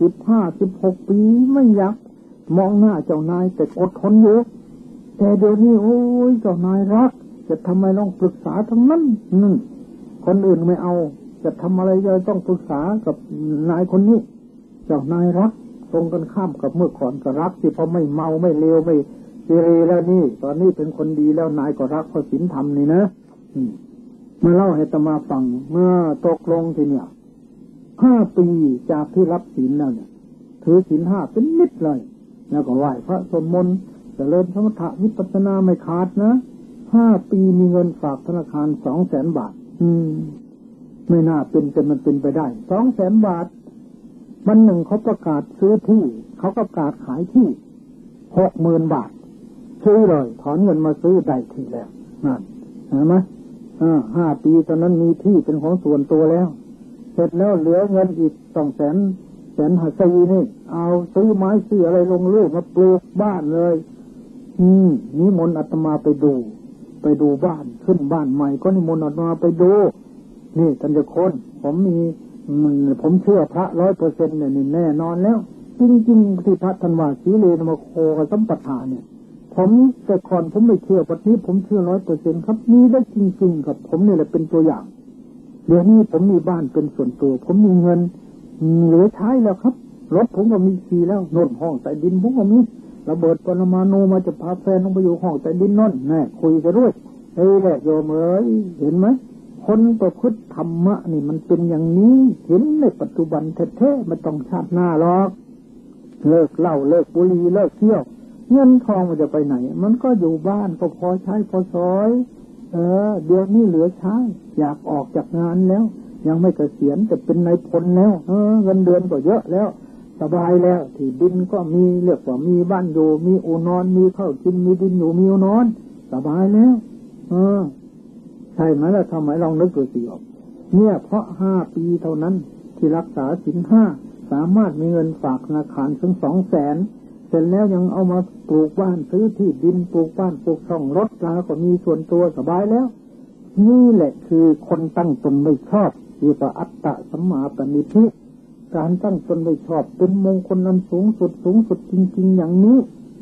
15-16 ปีไม่อยากมองหน้าเจ้านายแต่อดทนอยู่แต่เดี๋ยวนี้โอ้ยเจ้านายรักจะทำไมต้องปรึกษาทั้งนั้นคนอื่นไม่เอาจะทำอะไรจะต้องปรึกษากับนายคนนี้เจ้านายรักตรงกันข้ามกับเมื่อก่อนก็รักที่พอไม่เมาไม่เลวไม่เกเรแล้วนี่ตอนนี้เป็นคนดีแล้วนายก็รักเพราะศีลธรรมนี่นะมาเล่าให้อาตมาฟังเมื่อตกลงทีเนี่ย5 ปีจากที่รับศีลแล้วเนี่ยถือศีล 5เป็นนิดเลยแล้วก็ไหว้พระสวดมนต์เจริญสมถะวิปัสสนาไม่ขาดนะ5 ปีมีเงินฝากธนาคาร 200,000 บาทไม่น่าเป็นแต่มันเป็นไปได้ 200,000 บาทวันหนึ่งเขาประกาศซื้อที่เขาประกาศขายที่ 60,000 บาทซื้อเลยถอนเงินมาซื้อได้ที่แล้วนั่นเห็นไหม5 ปีตอนนั้นมีที่เป็นของส่วนตัวแล้วเสร็จแล้วเหลือเงินอีก250,000นี่เอาซื้อไม้ซื้ออะไรลงเรื่อยมาปลูกบ้านเลยนิมนต์อาตมาไปดูบ้านขึ้นบ้านใหม่ก็นิมนต์อาตมาไปดูนี่ท่านเจ้าคนผมเชื่อพระ 100% เนี่ยนี่แน่นอนแล้วจริงๆที่พระท่านว่าสีเลนมาโคกับสัมปทานเนี่ยผมแต่ก่อนผมไม่เชื่อปัจจุบันผมเชื่อ 100% ครับมีได้จริงๆครับผมนี่แหละเป็นตัวอย่างเดี๋ยวนี้ผมมีบ้านเป็นส่วนตัวผมมีเงินเหลือใช้แล้วครับรถผมก็มีขี่แล้วโน่นห้องใต้ดินผมก็มีระเบิดปรมาณูมาจะพาแฟนลงไปอยู่ห้องใต้ดินนั่นแน่คุยกันด้วยแหละโยมเห็นไหมคนประพฤติธรรมะนี่มันเป็นอย่างนี้เห็นในปัจจุบันแท้ๆไม่ต้องชาติหน้าหรอกเลิกเหล้าเลิกบุหรี่เลิกเที่ยวเงินทองมันจะไปไหนมันก็อยู่บ้านก็พอใช้พอสอยเดี๋ยวนี้เหลือใช้อยากออกจากงานแล้วยังไม่เกษียณแต่เป็นนายพลแล้วเงินเดือนก็เยอะแล้วสบายแล้วที่ดินก็มีเรียกว่ามีบ้านอยู่มีอู่นอนมีข้าวกินมีดินอยู่มีอู่นอนสบายแล้วใช่ไหมล่ะทำไมลองนึกดูสิเนี่ยเพราะ5 ปีเท่านั้นที่รักษาศีล 5สามารถมีเงินฝากธนาคารถึง 200,000 เสร็จแล้วยังเอามาปลูกบ้านซื้อที่ดินปลูกบ้านปลูกช่องรถแล้วก็มีส่วนตัวสบายแล้วนี่แหละคือคนตั้งตนไม่ชอบเรียกว่าอัตตะสัมมาปณิธิการตั้งตนไม่ชอบเป็นมงคลนั้นสูงสุดจริงๆอย่างนี้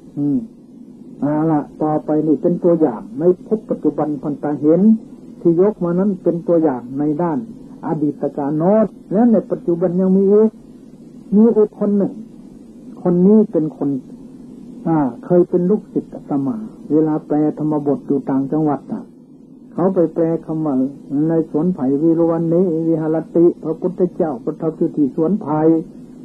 ละต่อไปนี่เป็นตัวอย่างในพบปัจจุบันพันตาเห็นที่ยกมานั้นเป็นตัวอย่างในด้านอดีตการโน้นและในปัจจุบันยังมีอีกคนหนึ่งคนนี้เป็นคนเคยเป็นลูกศิษย์อาตมาเวลาแปลธรรมบทอยู่ต่างจังหวัดเขาไปแปลคำว่าในสวนไผ่วิโรวันนี้วิหารติพระพุทธเจ้าประทับอยู่ที่สวนไผ่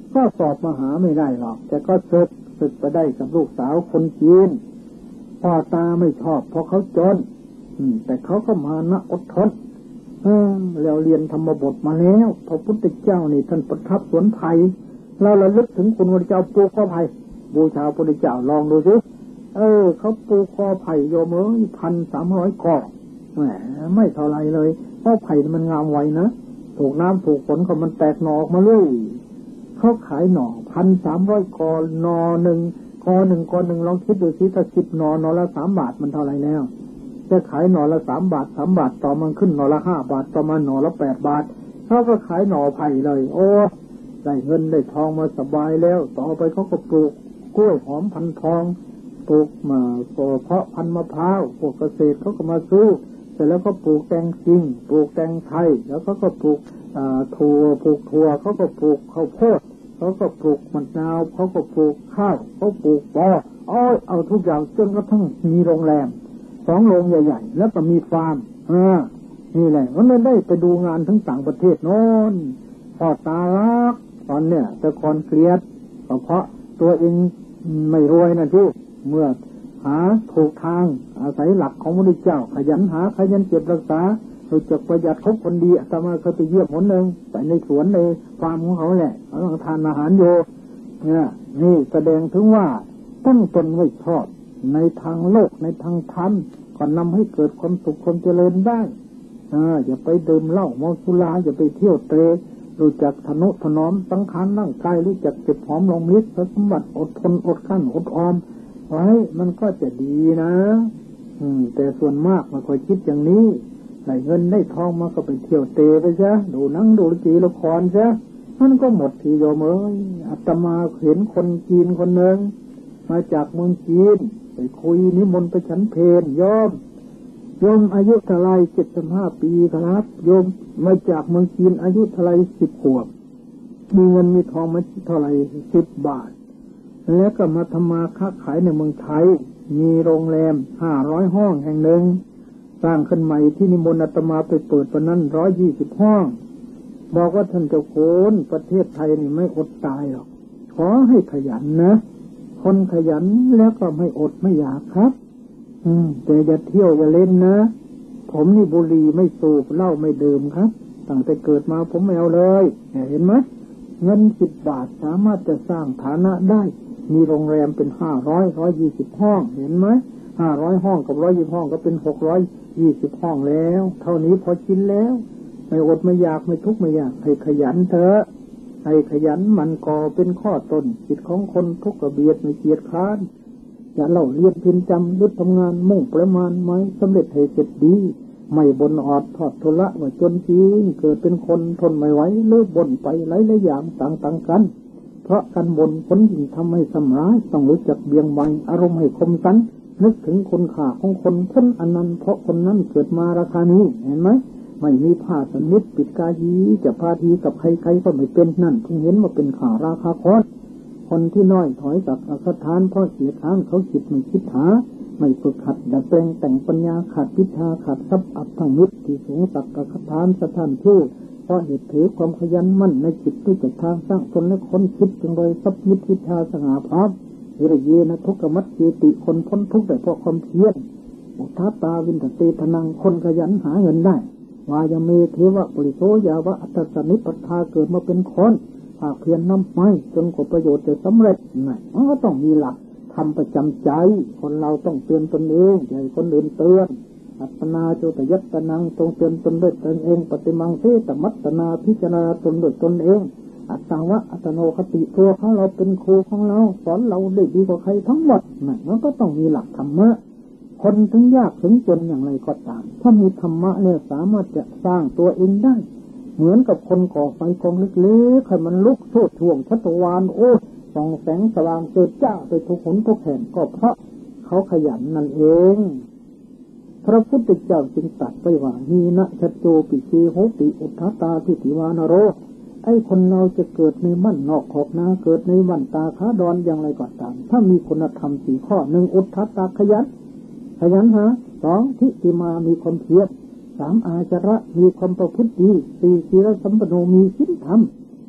ก็สอบมหาไม่ได้หรอกแต่ก็ศึกไปได้กับลูกสาวคนจีนพ่อตาไม่ชอบเพราะเขาจนแต่เขาก็มานะอดทนแล้วเรียนธรรมบทมาแล้วพระพุทธเจ้านี่ท่านประทับสวนไผ่เราระลึกถึงคุณพระเจ้าปลูกข้อไผ่บูชาพระพุทธเจ้าลองดูสิเขาปลูกข้อไผ่โยม1,300 กอแหมไม่เท่าไรเลยเพราะไผ่มันงามไวนะถูกน้ำถูกฝนก็มันแตกหน่อออกมาเลยเขาขายหน่อ1,300 กอหน่อหนึ่งกอหนึ่งลองคิดดูสิถ้า10 หน่อละ3 บาทมันเท่าไรแล้วจะขายหน่อละ3 บาท3 บาทต่อมันขึ้นหน่อละ5 บาทต่อมาหน่อละ8 บาทเขาก็ขายหน่อไผ่เลยโอ้ได้เงินได้ทองมาสบายแล้วต่อไปเขาก็ปลูกกล้วยหอมพันทองปลูกเพาะพันธุ์มะพร้าวพวกเกษตรเขาก็มาซื้อเสร็จแล้วก็ปลูกแตงจริงปลูกแตงไทยแล้วเขาก็ปลูกถั่วเขาก็ปลูกข้าวโพดเขาก็ปลูกมะนาวเขาก็ปลูกข้าวเขาปลูกปอเอาทุกอย่างจนกระทั่งมีโรงแรม2 โรงใหญ่ๆแล้วก็มีฟาร์มนี่แหละมันได้ไปดูงานทั้งต่างประเทศโน้นพ่อตารักตอนเนี้ยแต่ก่อนเกลียดเพราะตัวเองไม่รวยนะที่เมื่อหาถูกทางอาศัยหลักของพระพุทธเจ้าขยันหาขยันเก็บรักษารู้จักประหยัดคบคนดีอาตมาเคยไปเยี่ยมหนหนึ่งไปในสวนในฟาร์มของเขาแหละเขาต้องทานอาหารอยู่นี่แสดงถึงว่าตั้งตนไว้ชอบในทางโลกในทางธรรมก็นำให้เกิดความสุขความเจริญได้อย่าไปดื่มเหล้าเมาสุราอย่าไปเที่ยวเตะรู้จักทนุถนอมสังขารร่างกายรู้จักเก็บหอมรอมริบพระสมบัติอดทนอดกั้นอดออมไว้มันก็จะดีนะแต่ส่วนมากมันคอยคิดอย่างนี้ได้เงินได้ทองมาก็ไปเที่ยวเตะไปซะดูหนังดูละครซะมันก็หมดทีโยมอาตมาเห็นคนจีนคนหนึ่งมาจากเมืองจีนไปคุยนิมนต์ไปฉันเพลโยมอายุเท่าไร75 ปีครับโยมมาจากเมืองจีนอายุเท่าไร10 ขวบมีเงินมีทองมาเท่าไร10 บาทแล้วก็มาทำมาค้าขายในเมืองไทยมีโรงแรม500 ห้องแห่งหนึ่งสร้างขึ้นใหม่ที่นิมนต์อาตมาไปเปิดวันนั้น120 ห้องบอกว่าท่านเจ้าโคนประเทศไทยนี่ไม่อดตายหรอกขอให้ขยันนะคนขยันแล้วก็ไม่อดไม่อยากครับแต่อย่าเที่ยวอย่าเล่นนะผมนี่บุหรี่ไม่สูบเหล้าไม่ดื่มครับตั้งแต่เกิดมาผมไม่เอาเลยเห็นไหมเงิน10 บาทสามารถจะสร้างฐานะได้มีโรงแรมเป็น120 ห้องเห็นไหม500 ห้องกับ120 ห้องก็เป็น620 ห้องแล้วเท่านี้พอกินแล้วไม่อดไม่อยากไม่ทุกข์ไม่อยากให้ขยันเถอะให้ขยันมันก่อเป็นข้อต้นจิตของคนทุกข์กระเบียดไม่เกียจคร้านอย่าเล่าเรียนพิมพ์จำยึดทำงานมุ่งประมาณไม้สำเร็จให้เสร็จดีไม่บนอดทอดทุละว่าจนจริงเกิดเป็นคนทนไม่ไหวเลิกบ่นไปหลายอย่างต่างกันเพราะการบ่นผลยิ่งทำให้สำร้ายต้องรู้จักเบี่ยงเบนอารมณ์ให้คมสันนึกถึงคนข่าของคนพ้นอนันต์เพราะคนนั้นเกิดมาราคานี้เห็นไหมไม่มีผ้าสนิทปิดกายีจะพาทีกับใครๆก็ไม่เป็นนั่นเพิ่งเห็นว่าเป็นข่าราคาคอนคนที่น้อยถอยจากอคทานเพราะเสียทางเขาคิดไม่คิดหาไม่ฝึกขัดดัดแปลงแต่งปัญญาขาดพิชาขาดทรัพย์อับทั้งมิตรที่สูงสักอคทานสถานชื่อเพราะเหตุถือความขยันมั่นในจิตด้วยจัดทางสร้างตนและคนคิดจึงโดยทรัพย์มิตรวิชาสง่าพร้อมวิริยนะทุกขมัดเจติคนพ้นทุกข์ได้เพราะความเพียรอุทาตาวินตเตพนังคนขยันหาเงินได้วายเมเทวะปริโสยาวะอัตตสนิปัฏฐาเกิดมาเป็นคนภาคเพียรนำไปจนกว่าประโยชน์จะสำเร็จมันก็ต้องมีหลักทำประจำใจคนเราต้องเตือนตนเองอย่าให้คนอื่นเตือนอัตตนาโจตยัตตนังตรงเตือนตนด้วยตนเองปฏิมังเสตมัตตนาพิจารณาตนด้วยตนเองอัตตาวะอัตโนคติตัวของเราเป็นครูของเราสอนเราได้ดีกว่าใครทั้งหมดมันก็ต้องมีหลักธรรมะคนถึงยากถึงจนอย่างไรก็ตามถ้ามีธรรมะเนี่ยสามารถจะสร้างตัวเองได้เหมือนกับคนก่อไฟกองเล็กๆให้มันลุกโชติช่วงชัตวาลส่องแสงสว่างเกิดจ้าไปทุกหนทุกแห่งก็เพราะเขาขยันนั่นเองพระพุทธเจ้าจึงตรัสไว้ว่านีนะชัจโจปิเชโหติอุทธตาทิฏฐิวานโรไอ้คนเราจะเกิดในบ้านนอกขอกนาเกิดในบ้านตาขาดอนอย่างไรก็ตามถ้ามีคุณธรรม4 ข้อ 1อุทธตาขยันหา 2ทิฏฐิมามีความเพียร3อาจาระมีความประพฤติดี4ศีลสัมปันโนมีศีลธรรม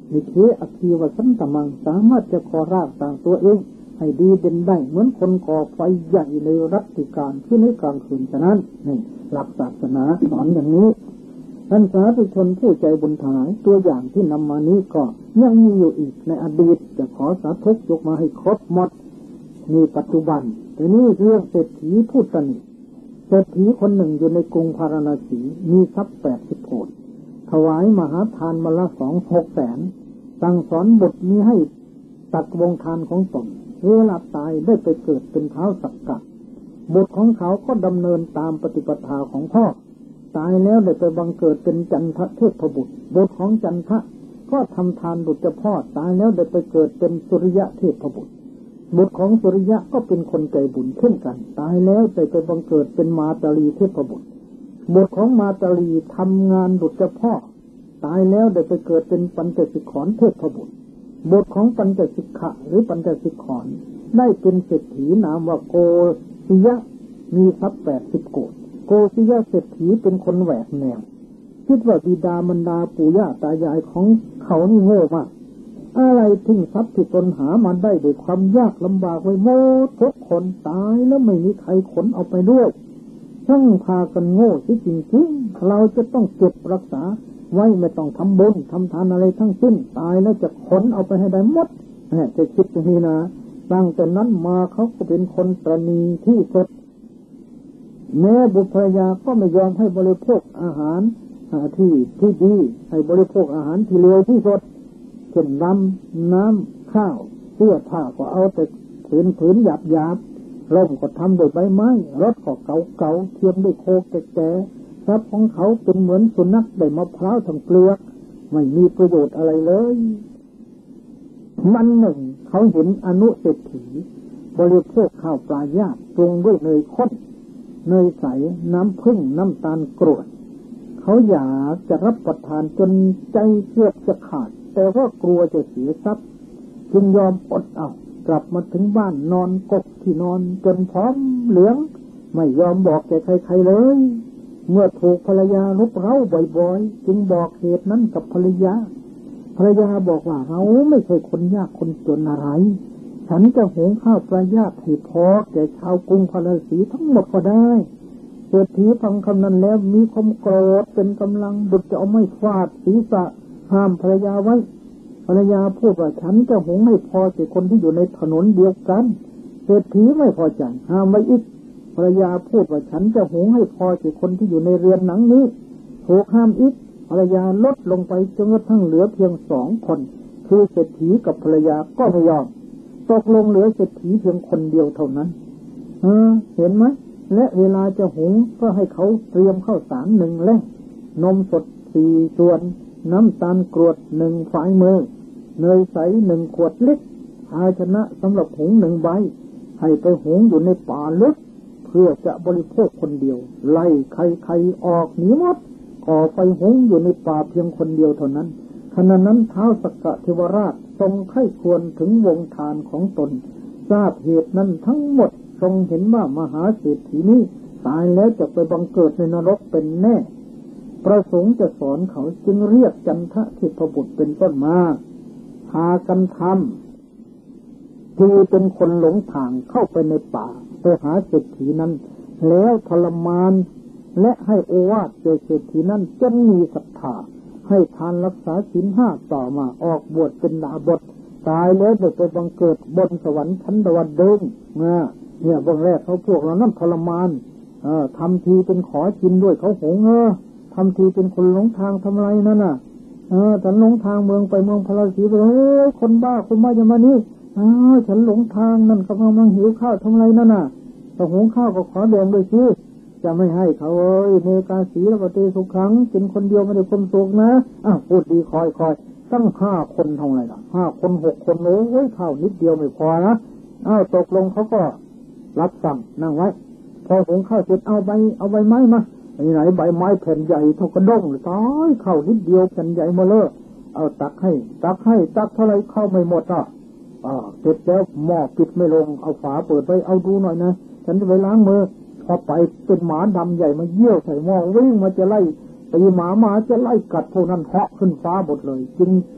มิเทอคีวสันตมังสามารถจะก่อรากสร้างตัวเองให้ดีเด่นได้เหมือนคนก่อไฟใหญ่ในรัตติการที่ในกลางคืนฉะนั้นนี่หลักศาสนาสอนอย่างนี้ท่านสาธุชนผู้ใจบุญทั้งหลายตัวอย่างที่นำมานี้ก็ยังมีอยู่อีกในอดีตจะขอสาธุยกมาให้ครบหมดมีปัจจุบันแต่นี่เรื่องเศรษฐีผู้ตนิเศรษฐีคนหนึ่งอยู่ในกรุงพาราณสีมีทรัพย์80 โกฏถวายมหาทานมาละ6 แสนสั่งสอนบุตรมีให้ตัดวงทานของตนเวลาตายได้ไปเกิดเป็นท้าวสักกะบุตรของเขาก็ดำเนินตามปฏิปทาของพ่อตายแล้วได้ไปบังเกิดเป็นจันทเทพบุตรบุตรของจันทะก็ทำทานบุตรเจ้าพ่อตายแล้วได้ไปเกิดเป็นสุริยะเทพบุตรบุตรของสุริยะก็เป็นคนใจบุญเช่นกันตายแล้วได้ไปบังเกิดเป็นมาตาลีเทพบุตรบุตรของมาตาลีทำงานบุตรเจ้าพ่อตายแล้วได้ไปเกิดเป็นปัญจสิกขรเทพบุตรบุตรของปัญจสิกขะหรือปัญจสิกขรได้เป็นเศรษฐีนามว่าโกสิยะมีทรัพย์80 โกฏโกสิยะเศรษฐีเป็นคนแหวกแนวคิดว่าบิดามารดาปู่ย่าตายายของเขานี่โง่มากอะไรทิ้งทรัพย์ที่ตนหามาได้ด้วยความยากลำบากไว้หมดทุกคนตายแล้วไม่มีใครขนเอาไปด้วยช่างพากันโง่สิจริงๆเราจะต้องเก็บรักษาไว้ไม่ต้องทำบุญทำทานอะไรทั้งสิ้นตายแล้วจะขนเอาไปให้ได้หมดจะคิดอย่างนี้นะตั้งแต่นั้นมาเขาก็เป็นคนตระหนี่ที่สุดแม้บุตรภรรยาก็ไม่ยอมให้บริโภคอาหารที่ดีให้บริโภคอาหารที่เลวที่สุดเช่นน้ำข้าวเสื้อผ้าก็เอาแต่ผืนหยาบร่มก็ทำด้วยใบไม้รถก็เก่าเทียมด้วยโคแก่ทรัพย์ของเขาเป็นเหมือนสุนัขได้มะพร้าวทั้งเปลือกไม่มีประโยชน์อะไรเลยวันหนึ่งเขาเห็นอนุเศรษฐีบริโภคข้าวปลาย่างปรุงด้วยเนยข้นเนยใสน้ำผึ้งน้ำตาลกรวดเขาอยากจะรับประทานจนใจเกือบจะขาดแต่ว่ากลัวจะเสียทรัพย์จึงยอมอดเอากลับมาถึงบ้านนอนกกที่นอนจนพร้อมเหลืองไม่ยอมบอกแก่ใครๆเลยเมื่อถูกภรรยารุกเร้าบ่อยๆจึงบอกเหตุนั้นกับภรรยาบอกว่าเราไม่ใช่คนยากคนจนอะไรฉันจะหุงข้าวปลาย่างให้พอแก่ชาวกรุงพาราณสีทั้งหมดก็ได้เศรษฐีฟังคำนั้นแล้วมีความโกรธเป็นกำลังบุตรจะเอาไม้ฟาดศีรษะห้ามภรรยาไว้ภรรยาพูดว่าฉันจะหุงให้พอแก่คนที่อยู่ในถนนเดียวกันเศรษฐีไม่พอใจห้ามไว้อีกภรรยาพูดว่าฉันจะหุงให้พอแก่คนที่อยู่ในเรือนหนังนี้ถูกห้ามอีกภรรยาลดลงไปจนกระทั่งเหลือเพียง2 คนคือเศรษฐีกับภรรยาก็ไม่ยอมตกลงเหลือเศรษฐีเพียงคนเดียวเท่านั้นเห็นไหมและเวลาจะหุงก็ให้เขาเตรียมข้าวสาร1 แล่งนมสด4 ส่วนน้ำตาลกรวด1 ฝ่ายมือเนยใส1 ขวดเล็กภาชนะสำหรับหุง1 ใบให้ไปหุงอยู่ในป่าลึกเพื่อจะบริโภคคนเดียวไล่ใครออกหนีหมดก่อไฟหุงอยู่ในป่าเพียงคนเดียวเท่านั้นขณะนั้นท้าวสักกะเทวราชทรงไข้ควรถึงวงทานของตนทราบเหตุนั้นทั้งหมดทรงเห็นว่ามหาเศรษฐีนี้ตายแล้วจะไปบังเกิดในนรกเป็นแน่ประสงค์จะสอนเขาจึงเรียกจันทะเทพบุตรเป็นต้นมาพากันทำคือเป็นคนหลงทางเข้าไปในป่าไปหาเศรษฐีนั้นแล้วทรมานและให้โอวาทแก่เศรษฐีนั้นจนมีศรัทธาให้ทานรักษาศีล 5ต่อมาออกบวชเป็นดาบทตายแล้วจะไปบังเกิดบนสวรรค์ชั้นดาวดึงเนี่ยบางแรกเขาพวกเรานั่นทรมานทำทีเป็นขอกินด้วยเขาหงทำทีเป็นคนหลงทางทำไรนั่นน่ะฉันหลงทางเมืองไปเมืองพาราณสีไปคนบ้าจะมานี่ฉันหลงทางนั่นกำลังหิวข้าวทำไรนั่นน่ะแต่หุงข้าวก็ขอแดงด้วยสิจะไม่ให้เขาเมกาสีแล้วก็เตสุขังกินคนเดียวไม่ได้ความสุขนะพูดดีคอยตั้ง5 คนเท่าไรล่ะ5 คน6 คนโอ้ยข้าวนิดเดียวไม่พอนะตกลงเขาก็รับสั่งนั่งไว้พอหุงข้าวเสร็จเอาใบไม้มาไหนใบไม้แผ่นใหญ่เท่ากระด้งเลยตายข้าวนิดเดียวแผ่นใหญ่มาเลยเอาตักให้ตักเท่าไรเข้าไม่หมดเสร็จแล้วหม้อปิดไม่ลงเอาฝาเปิดไว้เอาดูหน่อยนะฉันจะไปล้างมือพอไปเป็นหมาดำใหญ่มาเยี่ยวใส่หม้อวิ่งมาจะไล่ตีหมาจะไล่กัดพวกนั้นเหาะขึ้นฟ้าหมดเลยจึง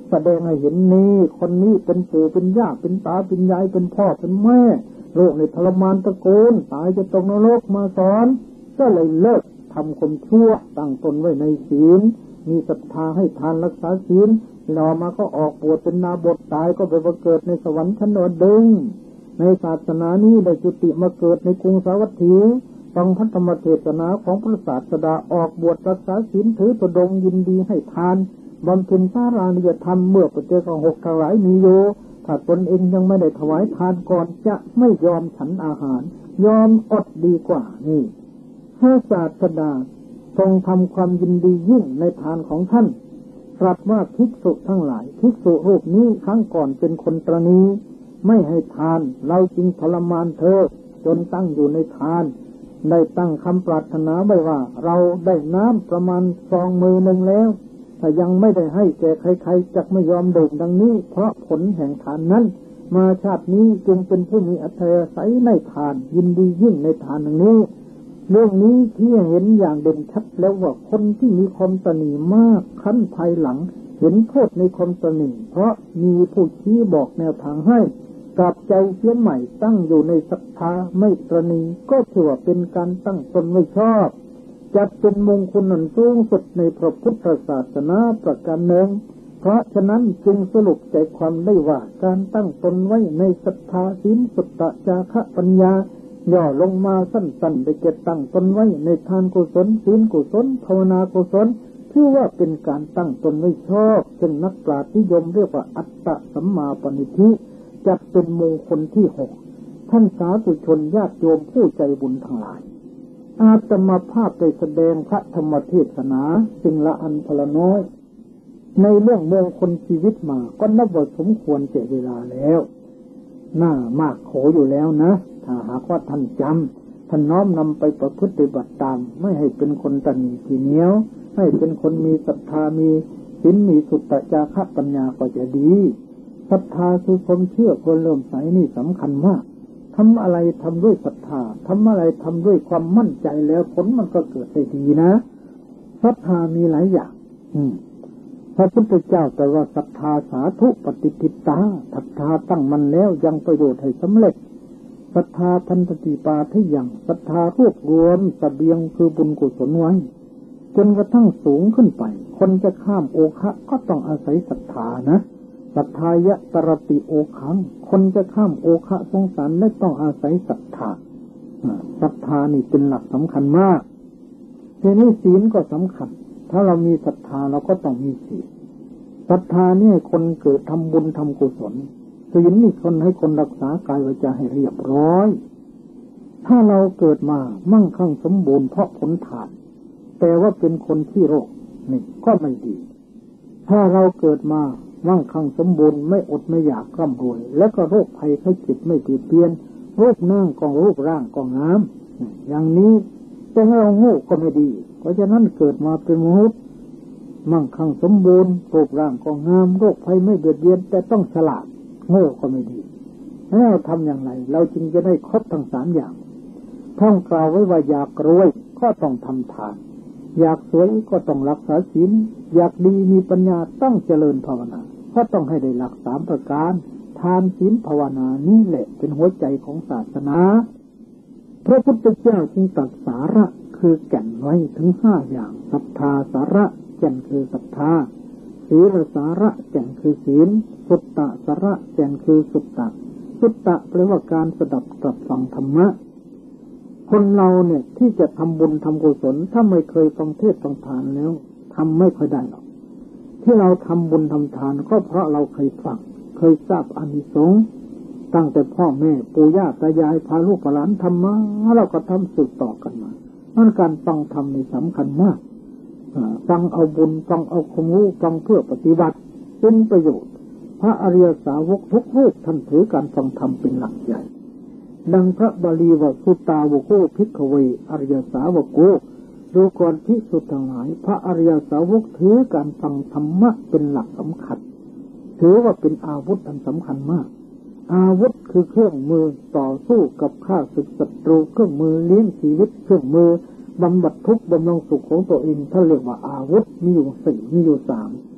แสดงให้เห็นนี้คนนี้เป็นปู่เป็นย่าเป็นตาเป็นยายเป็นพ่อเป็นแม่โลกในทรมานตระกูลตายจะตกนรกมาสอนก็เลยเลิกทำความชั่วตั้งตนไว้ในศีลมีศรัทธาให้ทานรักษาศีลรอมาก็ออกบวชเป็นนาบทตายก็ไปประเกิดในสวรรค์ชั้นดดึงในศาสนานี้ได้จุติมาเกิดในกรุงสาวัตถีฟังพระธรรมเทศนาของพระศาสดาออกบวชรักษาศีลถือตุดงยินดีให้ทานบำเพ็ญสารานิยธรรมเมื่อปัจเจกหกถวายมีโยถ้าตนเองยังไม่ได้ถวายทานก่อนจะไม่ยอมฉันอาหารยอมอดดีกว่านี่พระศาสดาทรงทำความยินดียิ่งในทานของท่านตรัสว่าภิกษุทั้งหลายภิกษุรูปนี้ครั้งก่อนเป็นคนตระหนี่ไม่ให้ทานเราจึงทรมานเธอจนตั้งอยู่ในทานได้ตั้งคำปรารถนาไว้ว่าเราได้น้ำประมาณ2 มือหนึ่งแล้วถ้ายังไม่ได้ให้แก่ใครๆจักไม่ยอมดื่มดังนี้เพราะผลแห่งทานนั้นมาชาตินี้จึงเป็นผู้มีอัธยาศัยในทานยินดียิ่งในทานดังนี้เรื่องนี้ที่เห็นอย่างเด่นชัดแล้วว่าคนที่มีความตนีมากขั้นภายหลังเห็นโทษในความตนีเพราะมีผู้ชี้บอกแนวทางให้กลับใจเสียใหม่ตั้งอยู่ในศรัทธาไม่ตนีก็ถือว่าเป็นการตั้งตนไว้ชอบจัดเป็นมงคลอันสูงสุดในพระพุทธศาสนาประการหนึ่งเพราะฉะนั้นจึงสรุปใจความได้ว่าการตั้งตนไว้ในศรัทธาศีลสุตตะจาคะปัญญาย่อลงมาสั้นๆได้เก็บตั้งตนไว้ในทานกุศลศีลกุศลภาวนากุศลชื่อว่าเป็นการตั้งตนไว้ชอบซึ่งนักปราชญ์นิยมเรียกว่าอัตตสัมมาปณิธิจัดเป็นมงคลที่6ท่านสาธุชนญาติโยมผู้ใจบุญทั้งหลายอาตมาภาพได้แสดงพระธรรมเทศนาสิ่งละอันพละน้อยในเรื่องมงคลชีวิตมาก็นับว่าสมควรเจเวลาแล้วน่ามากโขอยู่แล้วนะถ้าหากว่าท่านจำท่านน้อมนำไปประพฤติปฏิบัติตามไม่ให้เป็นคนตนีทีเหนียวให้เป็นคนมีศรัทธามีศีลมีสุตตะจาคะปัญญาก็จะดีศรัทธาคือความเชื่อคนเริ่มใสนี่สำคัญมากทำอะไรทำด้วยศรัทธาทำอะไรทำด้วยความมั่นใจแล้วผลมันก็เกิดได้ดีนะศรัทธามีหลายอย่างพระพุทธเจ้าแต่ว่าศรัทธาสาธุปฏิทิตาศรัทธาตั้งมันแล้วยังประโยชน์ให้สำเร็จศรัทธาทันติปาทิยังศรัทธารวบรวมเสบียงคือบุญกุศลไว้จนกระทั่งสูงขึ้นไปคนจะข้ามโอคะก็ต้องอาศัยศรัทธานะศรัทธายะตรติโอคังคนจะข้ามโอคะสงสารไม่ต้องอาศัยศรัทธาศรัทธานี่เป็นหลักสำคัญมากทีนี้ศีลก็สำคัญถ้าเรามีศรัทธาเราก็ต้องมีศีลศรัทธานี่คนเกิดทำบุญทำกุศลศีลนี่คนให้คนรักษากายวาจาให้เรียบร้อยถ้าเราเกิดมามั่งคั่งสมบูรณ์เพราะผลทานแต่ว่าเป็นคนที่โรคนี่ก็ไม่ดีถ้าเราเกิดมามั่งคั่งสมบูรณ์ไม่อดไม่อยากร่ำรวยแล้วก็โรคภัยไข้เจ็บไม่เปลี่ยนเปลี่ยนรูปนั่งก็รูปร่างก็งามอย่างนี้แต่ให้เราโง่ก็ไม่ดีเพราะฉะนั้นเกิดมาเป็นมนุษย์มั่งคั่งสมบูรณ์รูปร่างก็งามโรคภัยไม่เบียดเบียนแต่ต้องฉลาดโง่ก็ไม่ดีแล้วเราทำอย่างไรเราจึงจะได้ครบทั้ง3อย่างท่องกล่าวไว้ว่าอยากรวยก็ต้องทำทานอยากสวยก็ต้องรักษาศีลอยากดีมีปัญญาต้องเจริญภาวนาก็ต้องให้ได้หลัก3ประการทานศีลภาวนานี่แหละเป็นหัวใจของศาสนาพระพุทธเจ้าจึงตรัสสาระคือแก่นไว้ถึง5อย่างศรัทธาสาระแก่นคือศรัทธาศีลสาระแก่นคือศีลสุตตะสาระแก่นคือสุตตะสุตตะแปลว่าการสดับตรับฟังธรรมะคนเราเนี่ยที่จะทำบุญทำกุศลถ้าไม่เคยฟังเทศน์ฟังธรรมแล้วทำไม่ค่อยได้หรอกที่เราทำบุญทำทานก็เพราะเราเคยฟังเคยทราบอานิสงส์ตั้งแต่พ่อแม่ปู่ย่าตายายพาลูกหลานทำมาเราก็ทำสืบต่อกันมานั่นการฟังธรรมนี่สำคัญมากฟังเอาบุญฟังเอาความรู้ฟังเพื่อปฏิบัติเป็นประโยชน์พระอริยสาวกทุกรูปท่านถือการฟังธรรมเป็นหลักใหญ่ดังพระบาลีว่าสุตตาวโกภิกขเวอริยสาวกโกดูก่อนภิกษุทั้งหลายพระอริยสาวกถือการฟังธรรมะเป็นหลักสำคัญถือว่าเป็นอาวุธอันสำคัญมากอาวุธคือเครื่องมือต่อสู้กับข้าศึกศัตรูเครื่องมือเลี้ยงชีวิตเครื่องมือบำบัดทุกข์บำรุงสุขของตัวเองท่านเรียกว่าอาวุธมีอยู่4มีอยู่3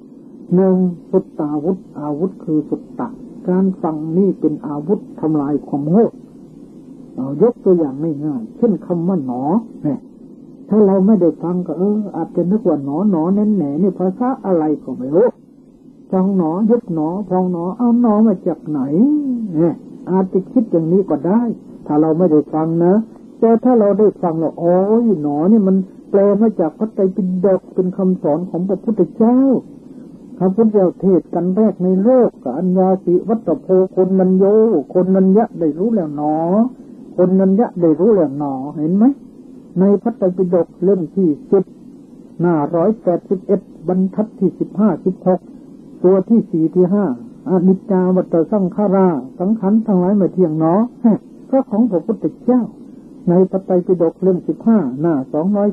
หนึ่งสุตตาวุธอาวุธคือสุตตะการฟังนี่เป็นอาวุธทำลายความโง่ยกตัวอย่างง่ายๆเช่นคำว่าหนอเนี่ยถ้าเราไม่ได้ฟังก็อาจจะนึกว่าหนอหนอแน่นแหน่นี่ภาษาอะไรก็ไม่รู้พองหนอยุบหนอพองหนอเอาหนอมาจากไหนเนี่ยอาจจะคิดอย่างนี้ก็ได้ถ้าเราไม่ได้ฟังนะแต่ถ้าเราได้ฟังแล้วโอ้ยหนอนี่มันแปลมาจากพระไตรปิฎกเป็นคำสอนของพระพุทธเจ้าพระพุทธเจ้าเทศกันแรกในโลกกับอัญญาสิวัตโพคนนัญโยคนนัญญะได้รู้แล้วหนอคนนัญญะได้รู้แล้วหนอเห็นไหมในพระไตรปิฎกเล่มที่10หน้า181บรรทัดที่15-16ตัวที่4ที่5อนิจจาวัฏสังขาราสังขารทั้งหลายไม่เที่ยงหนอพระของพระพุทธเจ้าในพระไตรปิฎกเล่ม15หน้า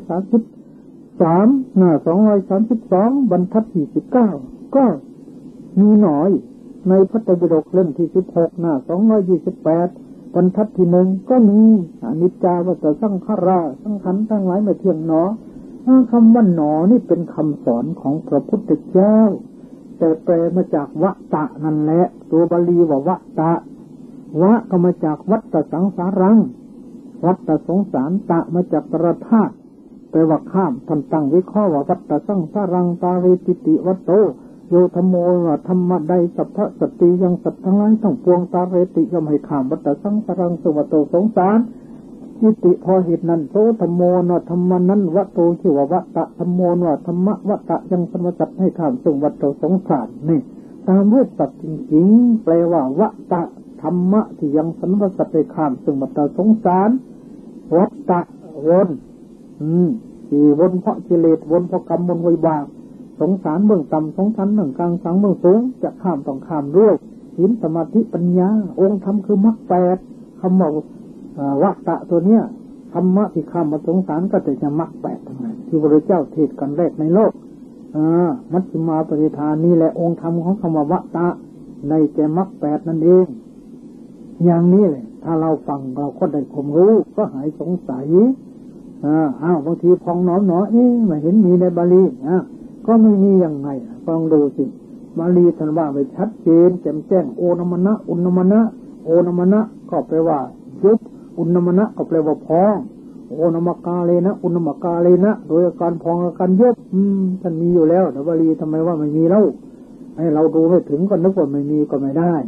233หน้า232บรรทัดที่19ก็มีหน่อยในพระไตรปิฎกเล่มที่16หน้า228บรรทัดที่1ก็มีอนิจจาวัฏสังขาราสังขารทั้งหลายไม่เที่ยงหนอคำว่าหนอนี่เป็นคำสอนของพระพุทธเจ้าแต่แปลมาจากวะตะนั่นแหละตัวบาลีว่าวะตะวะก็มาจากวัฏสังสารังวัฏสงสารตะมาจากตรธาตุแปลว่าข้ามท่านตั้งวิเคราะห์ว่าวัฏสังสารังตาเรติติวัตโตโยธโมธรรมะใดสัพพะสติยังสัตว์ทั้งหลายต้องปวงตาเรติย่อมให้ข้ามวัฏสังสารังสุวัตโตสงสารจิติพอเหตุนั้นโสธโมนธรรมนั้นวัตโตชื่อว่าวัตตะธรรมโมนธรรมะวัตตะยังสมจัตให้ข้ามซึ่งวัตโตสงสารนี่ตามรูปตัดจริงๆแปลว่าวัตตะธรรมะที่ยังสมจัตให้ข้ามซึ่งวัตโตสงสารวัตตะวนที่วนเพราะกิเลสวนเพราะกรรมวนวิบากสงสารเบื้องต่ำสงสารเบื้องกลางสังเบื้องสูงจะข้ามต้องข้ามด้วยศีลสมาธิปัญญาองค์ธรรมคือมรรค8คำว่าวัตตะตัวเนี้ยธรรมะที่ข้ามมาสงสารก็จะมรรค8ทั้งนั้นที่พระเจ้าเทศกันแรกในโลกมัชฌิมาปฏิฐานนี่แหละองค์ธรรมของคำว่าวัตตะในแก่มรรค8นั่นเองอย่างนี้เลยถ้าเราฟังเราก็ได้ความรู้ก็หายสงสัยบางทีพองหนอไม่เห็นมีในบาลีก็ไม่มียังไงฟังดูสิบาลีท่านว่าไว้ชัดเจนแจ่มแจ้งโอนมนะอุณมนะโอนมนะก็แปลว่ายุบอุณมนะก็แปลว่าพองโอนมกาเลนะอุณมกาเลนะโดยอาการพองอาการยุบท่านมีอยู่แล้วแต่บาลีทำไมว่าไม่มีแล้วให้เราดูไม่ถึงก็นึกว่าไม่มีก็ไม่ได้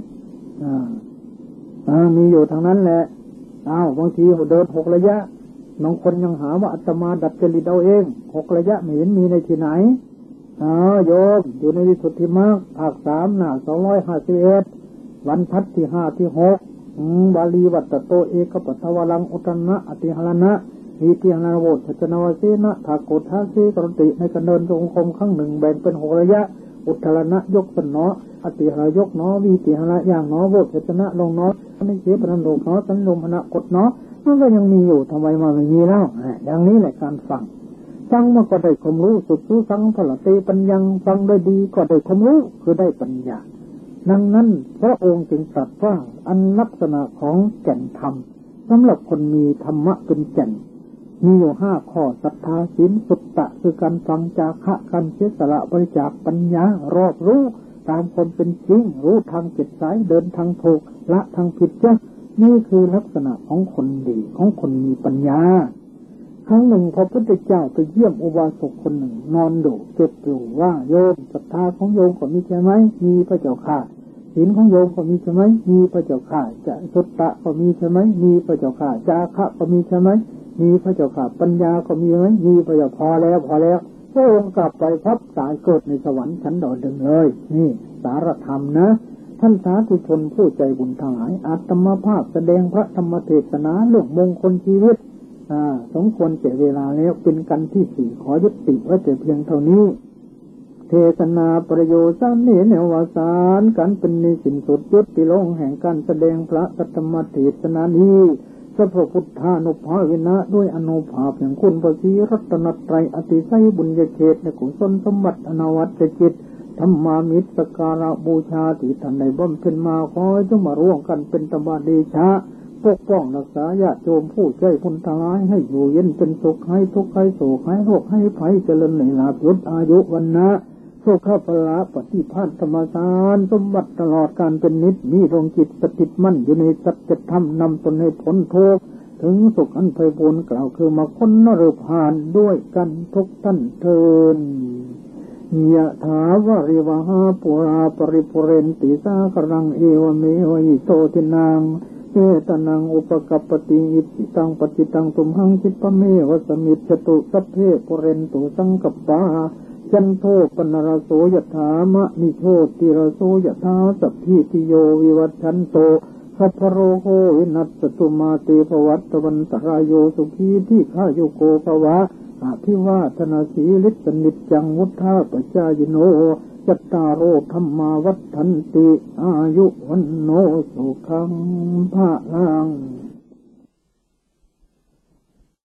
มีอยู่ทางนั้นแหละบางทีเดิน6ระยะน้องคนยังหาว่าอาตมาดัดจริตเอาเอง6ระยะไม่เห็นมีในที่ไหนโยมอยู่ในวิสุทธิมรรคภาค3หน้า251บรรทัดที่5ที่6บาลีวัตโตเอกปัตตวลังอุตนะอติหรณะวิติหรณโวทัจนวสีนะถาโกฏาสีกรติในการเดินจงกรมครั้งหนึ่งแบ่งเป็น6ระยะอุตรณะยกสนออติหรยกนอวิติหรอย่างนอโวทัจนะลงนอไม่เสียปนันโลกนอสันลมหนะกดนอมันก็ยังมีอยู่ทำไมมาไม่มีแล้วอย่างนี้แหละการฟังมันก็ได้ความรู้สุดสู้ฟังพละเตปัญญังฟังได้ดีก็ได้ความรู้คือได้ปัญญาดังนั้นพระองค์จึงตรัสว่าอันลักษณะของแก่นธรรมสำหรับคนมีธรรมะเป็นแก่นมีอยู่5ข้อศรัทธาศีลสุตตะคือการฟังจาคะการเสียสละบริจาคปัญญารอบรู้ตามความเป็นจริงรู้ทางจิตสายเดินทางถูกละทางผิดจ้ะนี่คือลักษณะของคนดีของคนมีปัญญาครั้งหนึ่งพระพุทธเจ้าไปเยี่ยมอุบาสกคนหนึ่งนอนดูเจ็บอยู่ว่าโยมศรัทธาของโยมก็มีใช่ไหมมีพระเจ้าค่ะศีลของโยมก็มีใช่ไหมมีพระเจ้าค่ะจะสุตตะก็มีใช่ไหมมีพระเจ้าค่ะจาคะก็มีใช่ไหมมีพระเจ้าค่ะปัญญาก็มีไหมมีพระเจ้าพอแล้วพระองค์กลับไปพับสายเกิดในสวรรค์ชั้นดาวดึงเลยนี่สารธรรมนะท่านสาธุชนผู้ใจบุญทั้งหลายอาตมาภาพแสดงพระธรรมเทศนาเรื่องมงคลชีวิตสมควรเจเวลาแล้วเป็นกันที่4ขอยุติไว้แต่เพียงเท่านี้เทศนาประโยชน์สั้นนี้แนววสารกันเป็นในสินสุดยุติลงแห่งการแสดงพระธรรมเทศนานี้สัพพุทธานุภาเวนะด้วยอนุภาพแห่งคุณพระศรีรัตนตรัยอติไสยบุญญาเขตในกุศลสมบัติอนวัตจิตธรรมามิตรสการะบูชาที่ท่านได้บำเพ็ญมาขอให้จงมาร่วมกันเป็นธรรมเดชะปกป้องรักษาญาติโยมผู้ใจบุญทั้งหลายให้อยู่เย็นเป็นสุขให้ทุกข์ให้โศกให้โรคให้ภัยเจริญในลาภยศอายุวันนะโสขพละปฏิภาณธรรมสารสมบัติตลอดการเป็นนิจมีดวงจิตสถิตมั่นอยู่ในสัจธรรมนำตนให้พ้นทุกข์ถึงสุขอันไพบูลย์กล่าวคือมาค้นนรพานด้วยกันทุกท่านเทินยะถาวาริวหาปุราปริปุเรนติสากรังเอวเมวะอิโตทินังเอตนังอุปกัปปติอิติตังปฏิตังตุมหังคิปะเมวะสมิจฉตุสัพเพปุเรนตุสังกัปปะจันโทปนรโสยถามะนิโชติรโสยถาสัพพิติโยวิวัชชันโตสัพพโรโควินัสตุมาเตภวัตวันตรายโยสุขีที่ข้าโยโกภวะอาภิวาทนาสีลิสนิจจังวุฒาปจายโนจัตตารโอธรรมาวัฏฐันติอายุวันโนสุขังภะลัง